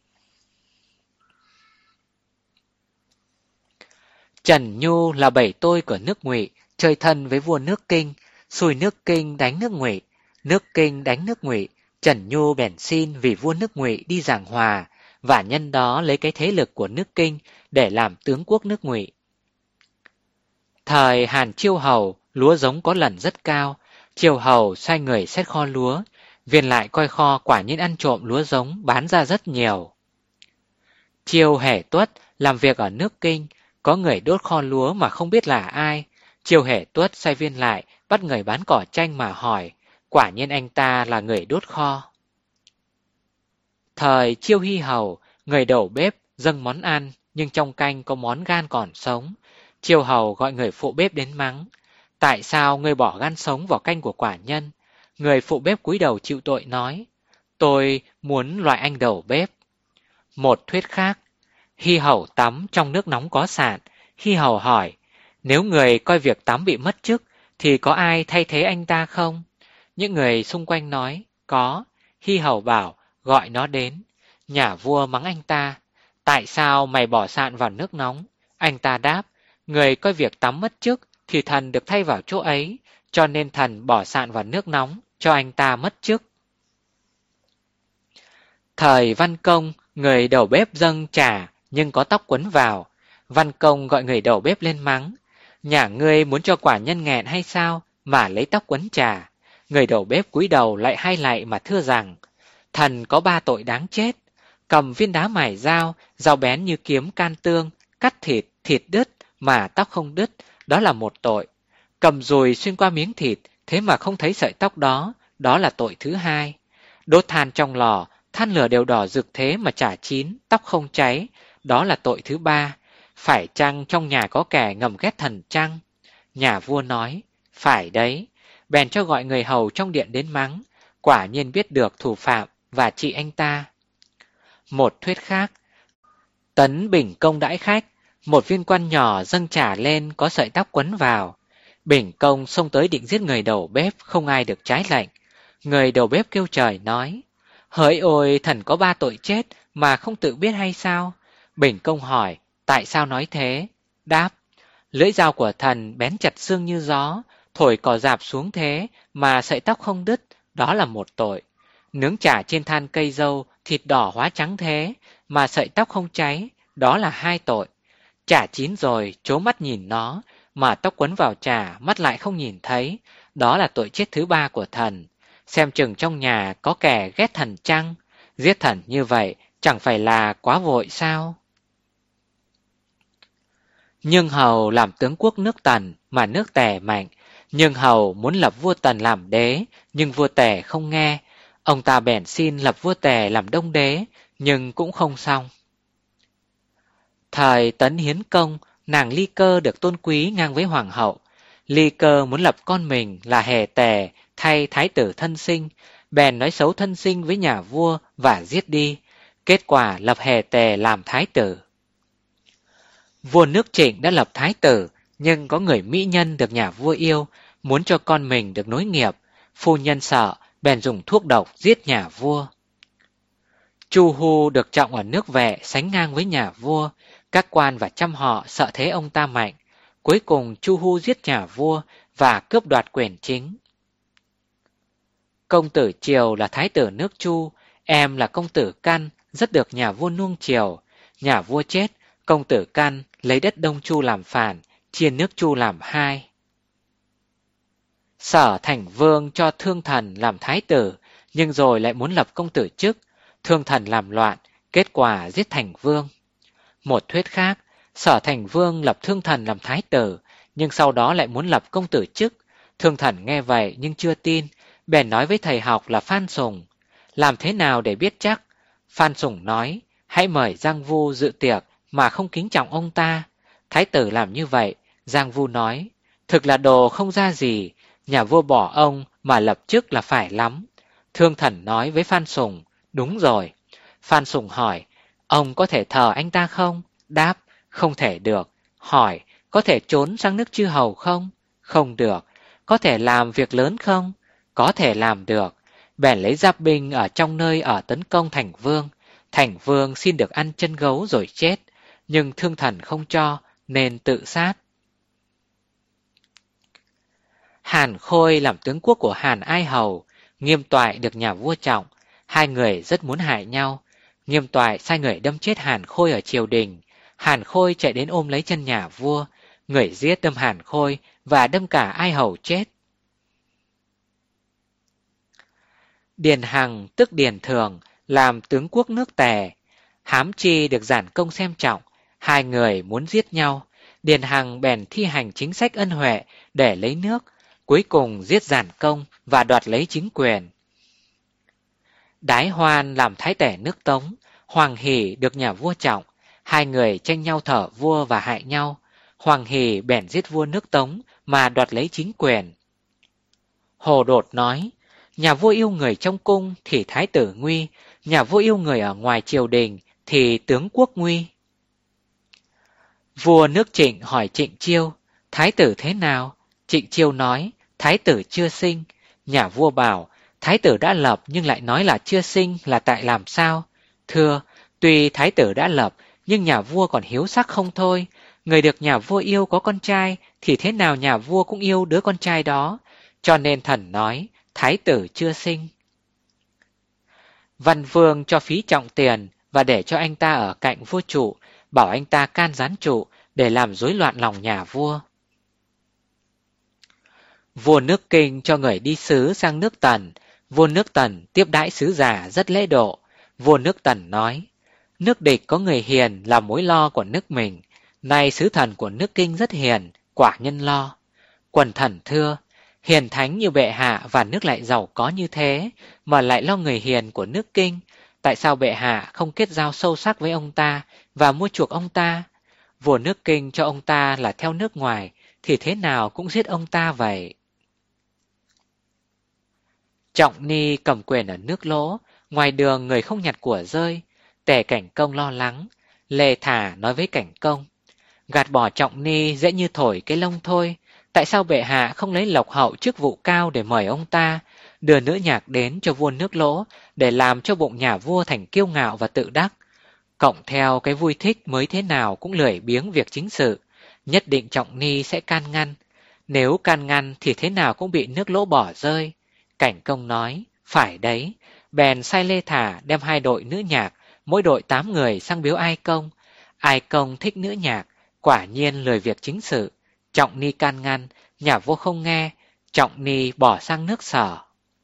Trần Nhu là bảy tôi của nước Ngụy, chơi thân với vua nước Kinh, xui nước Kinh đánh nước Ngụy. Nước Kinh đánh nước Ngụy, Trần Nhu bèn xin vì vua nước Ngụy đi giảng hòa, và nhân đó lấy cái thế lực của nước Kinh để làm tướng quốc nước Ngụy. Thời Hàn Chiêu Hầu, lúa giống có lần rất cao. Chiêu Hầu sai người xét kho lúa, viên lại coi kho quả nhiên ăn trộm lúa giống bán ra rất nhiều. Chiêu Hề Tuất làm việc ở nước Kinh, có người đốt kho lúa mà không biết là ai. Chiêu Hề Tuất sai viên lại bắt người bán cỏ chanh mà hỏi, quả nhiên anh ta là người đốt kho. Thời Chiêu Hy Hầu, người đầu bếp dâng món ăn, nhưng trong canh có món gan còn sống. Chiêu Hầu gọi người phụ bếp đến mắng, tại sao ngươi bỏ gan sống vào canh của quả nhân? Người phụ bếp cúi đầu chịu tội nói, tôi muốn loại anh đầu bếp. Một thuyết khác, Hy Hầu tắm trong nước nóng có sạn. Hy Hầu hỏi, nếu người coi việc tắm bị mất chức thì có ai thay thế anh ta không? Những người xung quanh nói, có. Hy Hầu bảo, gọi nó đến. Nhà vua mắng anh ta, tại sao mày bỏ sạn vào nước nóng? Anh ta đáp, người coi việc tắm mất chức thì thần được thay vào chỗ ấy, cho nên thần bỏ sạn vào nước nóng cho anh ta mất chức. Thời Văn Công, người đầu bếp dâng trà nhưng có tóc quấn vào. Văn Công gọi người đầu bếp lên mắng: nhà ngươi muốn cho quả nhân nghẹn hay sao mà lấy tóc quấn trà? Người đầu bếp cúi đầu lại hai lạy mà thưa rằng: thần có ba tội đáng chết. Cầm viên đá mài dao, dao bén như kiếm can tương, cắt thịt, thịt đứt mà tóc không đứt, đó là một tội. Cầm dùi xuyên qua miếng thịt, thế mà không thấy sợi tóc đó, đó là tội thứ hai. Đốt than trong lò, than lửa đều đỏ rực thế mà chả chín, tóc không cháy, đó là tội thứ ba. Phải chăng trong nhà có kẻ ngầm ghét thần chăng? Nhà vua nói: phải đấy. Bèn cho gọi người hầu trong điện đến mắng. Quả nhiên biết được thủ phạm và trị anh ta. Một thuyết khác: Tấn Bình Công đãi khách, một viên quan nhỏ dâng trà lên có sợi tóc quấn vào. Bình Công xông tới định giết người đầu bếp, không ai được trái lệnh. Người đầu bếp kêu trời nói: hỡi ôi, thần có ba tội chết mà không tự biết hay sao? Bình Công hỏi: tại sao nói thế? Đáp: lưỡi dao của thần bén chặt xương như gió, thổi cỏ rạp xuống thế mà sợi tóc không đứt, đó là một tội. Nướng chả trên than cây dâu, thịt đỏ hóa trắng thế mà sợi tóc không cháy, đó là hai tội. Chả chín rồi trố mắt nhìn nó mà tóc quấn vào chả, mắt lại không nhìn thấy, đó là tội chết thứ ba của thần. Xem chừng trong nhà có kẻ ghét thần chăng? Giết thần như vậy chẳng phải là quá vội sao? Nhưng Hầu làm tướng quốc nước Tần mà nước Tề mạnh. Nhưng Hầu muốn lập vua Tần làm đế, nhưng vua Tề không nghe. Ông ta bèn xin lập vua Tề làm đông đế, nhưng cũng không xong. Thời Tấn Hiến Công, nàng Ly Cơ được tôn quý ngang với hoàng hậu. Ly Cơ muốn lập con mình là Hề Tề thay thái tử thân sinh, bèn nói xấu thân sinh với nhà vua và giết đi. Kết quả lập Hề Tề làm thái tử. Vua nước Trịnh đã lập thái tử, nhưng có người mỹ nhân được nhà vua yêu, muốn cho con mình được nối nghiệp. Phu nhân sợ, bèn dùng thuốc độc giết nhà vua. Chu Hu được trọng ở nước Vệ, sánh ngang với nhà vua. Các quan và trăm họ sợ thế ông ta mạnh. Cuối cùng Chu Hu giết nhà vua và cướp đoạt quyền chính. Công tử Triều là thái tử nước Chu, em là công tử Căn, rất được nhà vua nuông chiều. Nhà vua chết, công tử Căn lấy đất Đông Chu làm phản, chia nước Chu làm hai. Sở Thành Vương cho Thương Thần làm thái tử, nhưng rồi lại muốn lập công tử chức. Thương Thần làm loạn, kết quả giết Thành Vương. Một thuyết khác: Sở Thành Vương lập Thương Thần làm thái tử, nhưng sau đó lại muốn lập công tử chức. Thương Thần nghe vậy nhưng chưa tin, bèn nói với thầy học là Phan Sùng. Làm thế nào để biết chắc? Phan Sùng nói: hãy mời Giang Vu dự tiệc mà không kính trọng ông ta. Thái tử làm như vậy. Giang Vu nói: thực là đồ không ra gì, nhà vua bỏ ông mà lập chức là phải lắm. Thương Thần nói với Phan Sùng: đúng rồi. Phan Sùng hỏi: ông có thể thờ anh ta không? Đáp: không thể được. Hỏi: có thể trốn sang nước chư hầu không? Không được. Có thể làm việc lớn không? Có thể làm được. Bèn lấy giáp binh ở trong nơi ở tấn công Thành Vương. Thành Vương xin được ăn chân gấu rồi chết, nhưng Thương Thần không cho nên tự sát. Hàn Khôi làm tướng quốc của Hàn Ai Hầu, Nghiêm Toại được nhà vua trọng. Hai người rất muốn hại nhau. Nghiêm Toại sai người đâm chết Hàn Khôi ở triều đình. Hàn Khôi chạy đến ôm lấy chân nhà vua. Người giết đâm Hàn Khôi và đâm cả Ai Hầu chết. Điền Hằng tức Điền Thường làm tướng quốc nước Tề. Hám Chi được Giản Công xem trọng. Hai người muốn giết nhau. Điền Hằng bèn thi hành chính sách ân huệ để lấy nước, cuối cùng giết Giản Công và đoạt lấy chính quyền. Đái Hoan làm thái tể nước Tống. Hoàng Hỷ được nhà vua trọng. Hai người tranh nhau thở vua và hại nhau. Hoàng Hỷ bèn giết vua nước Tống mà đoạt lấy chính quyền. Hồ Đột nói: nhà vua yêu người trong cung thì thái tử nguy, nhà vua yêu người ở ngoài triều đình thì tướng quốc nguy. Vua nước Trịnh hỏi Trịnh Chiêu: thái tử thế nào? Trịnh Chiêu nói: thái tử chưa sinh. Nhà vua bảo: thái tử đã lập nhưng lại nói là chưa sinh là tại làm sao? Thưa, tuy thái tử đã lập nhưng nhà vua còn hiếu sắc không thôi. Người được nhà vua yêu có con trai thì thế nào nhà vua cũng yêu đứa con trai đó, cho nên thần nói thái tử chưa sinh. Văn vương cho phí trọng tiền và để cho anh ta ở cạnh vua trụ, bảo anh ta can gián trụ để làm rối loạn lòng nhà vua. Vua nước Kinh cho người đi sứ sang nước Tần. Vua nước Tần tiếp đãi sứ giả rất lễ độ. Vua nước Tần nói: nước địch có người hiền là mối lo của nước mình. Nay sứ thần của nước Kinh rất hiền, quả nhân lo. Quần thần thưa: hiền thánh như bệ hạ và nước lại giàu có như thế, mà lại lo người hiền của nước Kinh. Tại sao bệ hạ không kết giao sâu sắc với ông ta và mua chuộc ông ta? Vua nước Kinh cho ông ta là theo nước ngoài, thì thế nào cũng giết ông ta vậy. Trọng Ni cầm quyền ở nước Lỗ, ngoài đường người không nhặt của rơi. Tề Cảnh Công lo lắng, lề thả nói với Cảnh Công: gạt bỏ Trọng Ni dễ như thổi cái lông thôi. Tại sao bệ hạ không lấy lộc hậu chức vụ cao để mời ông ta, đưa nữ nhạc đến cho vua nước Lỗ để làm cho bụng nhà vua thành kiêu ngạo và tự đắc? Cộng theo cái vui thích mới thế nào cũng lười biếng việc chính sự. Nhất định Trọng Ni sẽ can ngăn. Nếu can ngăn thì thế nào cũng bị nước Lỗ bỏ rơi. Cảnh Công nói: phải đấy. Bèn sai Lê Thả đem hai đội nữ nhạc, mỗi đội tám người sang biếu Ai Công. Ai Công thích nữ nhạc, quả nhiên lười việc chính sự. Trọng Ni can ngăn, nhà vua không nghe. Trọng Ni bỏ sang nước Sở.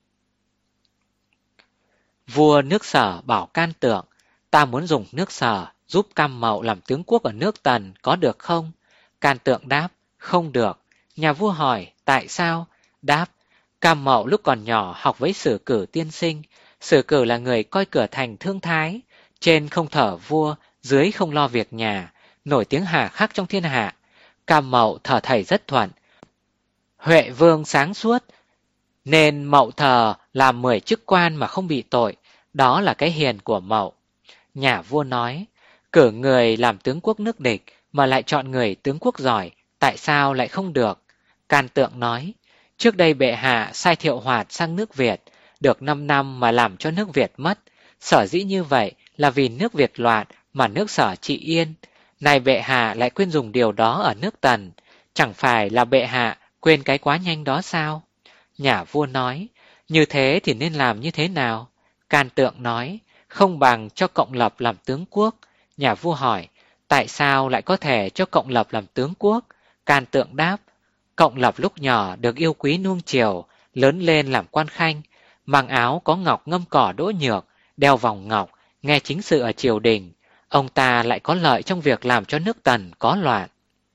Vua nước Sở bảo Can Tượng: ta muốn dùng nước Sở giúp Cam Mậu làm tướng quốc ở nước Tần, có được không? Can Tượng đáp: không được. Nhà vua hỏi: tại sao? Đáp: Cam Mậu lúc còn nhỏ học với Sử Cử tiên sinh. Sử Cử là người coi cửa thành thương thái, trên không thở vua, dưới không lo việc nhà, nổi tiếng hà khắc trong thiên hạ. Cam Mậu thờ thầy rất thuận. Huệ vương sáng suốt, nên Mậu thờ làm mười chức quan mà không bị tội. Đó là cái hiền của Mậu. Nhà vua nói: cử người làm tướng quốc nước địch mà lại chọn người tướng quốc giỏi, tại sao lại không được? Can Tượng nói: trước đây bệ hạ sai Thiệu Hoạt sang nước Việt, được năm năm mà làm cho nước Việt mất. Sở dĩ như vậy là vì nước Việt loạn mà nước Sở trị yên. Này bệ hạ lại quên dùng điều đó ở nước Tần, chẳng phải là bệ hạ quên cái quá nhanh đó sao? Nhà vua nói: như thế thì nên làm như thế nào? Can Tượng nói: không bằng cho Cộng Lập làm tướng quốc. Nhà vua hỏi: tại sao lại có thể cho Cộng Lập làm tướng quốc? Can Tượng đáp: Cộng Lập lúc nhỏ được yêu quý nuông chiều, lớn lên làm quan khanh, mang áo có ngọc ngâm cỏ đỗ nhược, đeo vòng ngọc, nghe chính sự ở triều đình. Ông ta lại có lợi trong việc làm cho nước Tần có loạn.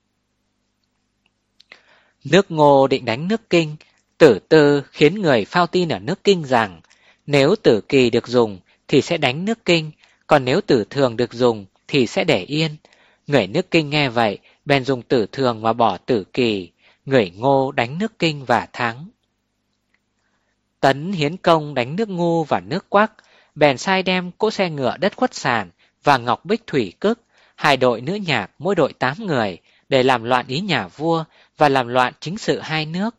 Nước Ngô định đánh nước Kinh. Tử Tư khiến người phao tin ở nước Kinh rằng nếu Tử Kỳ được dùng thì sẽ đánh nước Kinh, còn nếu Tử Thường được dùng thì sẽ để yên. Người nước Kinh nghe vậy bèn dùng Tử Thường mà bỏ Tử Kỳ. Người Ngô đánh nước Kinh và thắng. Tấn Hiến Công đánh nước Ngu và nước Quắc, bèn sai đem cỗ xe ngựa đất khuất sàn và ngọc bích thủy cức, hai đội nữ nhạc mỗi đội tám người, để làm loạn ý nhà vua và làm loạn chính sự hai nước.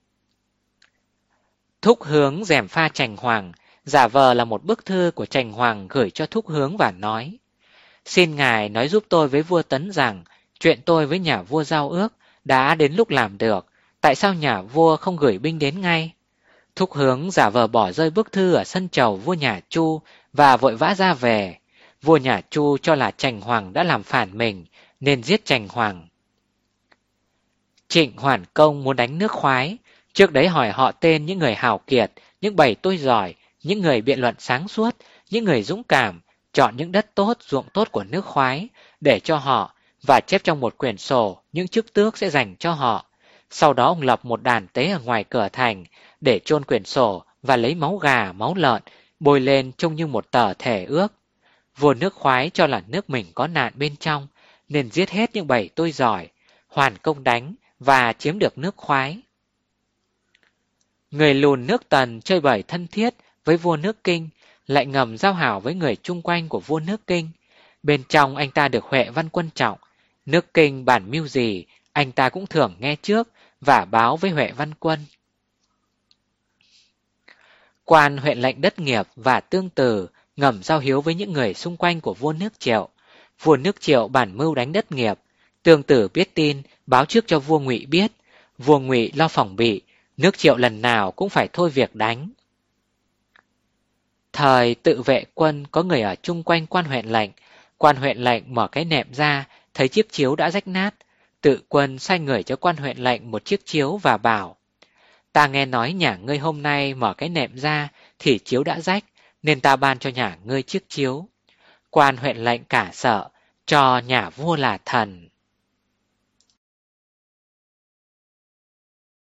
Thúc Hướng gièm pha Chành Hoàng, giả vờ là một bức thư của Chành Hoàng gửi cho Thúc Hướng và nói: xin ngài nói giúp tôi với vua Tấn rằng chuyện tôi với nhà vua giao ước đã đến lúc làm được, tại sao nhà vua không gửi binh đến ngay? Thúc Hướng giả vờ bỏ rơi bức thư ở sân chầu vua nhà Chu và vội vã ra về. Vua nhà Chu cho là Chành Hoàng đã làm phản mình nên giết Chành Hoàng. Trịnh Hoản Công muốn đánh nước Khoái, trước đấy hỏi họ tên những người hào kiệt, những bầy tôi giỏi, những người biện luận sáng suốt, những người dũng cảm, chọn những đất tốt, ruộng tốt của nước Khoái để cho họ và chép trong một quyển sổ những chức tước sẽ dành cho họ. Sau đó ông lập một đàn tế ở ngoài cửa thành để chôn quyển sổ và lấy máu gà, máu lợn bôi lên trông như một tờ thể ước. Vua nước Khoái cho là nước mình có nạn bên trong nên giết hết những bầy tôi giỏi. Hoàn Công đánh và chiếm được nước Khoái. Người lùn nước Tần chơi bời thân thiết với vua nước Kinh, lại ngầm giao hảo với người chung quanh của vua nước Kinh. Bên trong anh ta được Huệ Văn Quân trọng. Nước Kinh bản mưu gì anh ta cũng thường nghe trước và báo với Huệ Văn Quân. Quan huyện lệnh đất nghiệp và Tương Từ ngầm giao hiếu với những người xung quanh của vua nước Triệu. Vua nước Triệu bản mưu đánh đất nghiệp. Tương Tử biết tin báo trước cho vua Ngụy biết. Vua Ngụy lo phòng bị, nước Triệu lần nào cũng phải thôi việc đánh. Thời Tự Vệ Quân có người ở chung quanh quan huyện lệnh. Quan huyện lệnh mở cái nệm ra, thấy chiếc chiếu đã rách nát. Tự Quân sai người cho quan huyện lệnh một chiếc chiếu và bảo: ta nghe nói nhà ngươi hôm nay mở cái nệm ra thì chiếu đã rách, nên ta ban cho nhà ngươi chiếc chiếu. Quan huyện lệnh cả sợ, cho nhà vua là thần.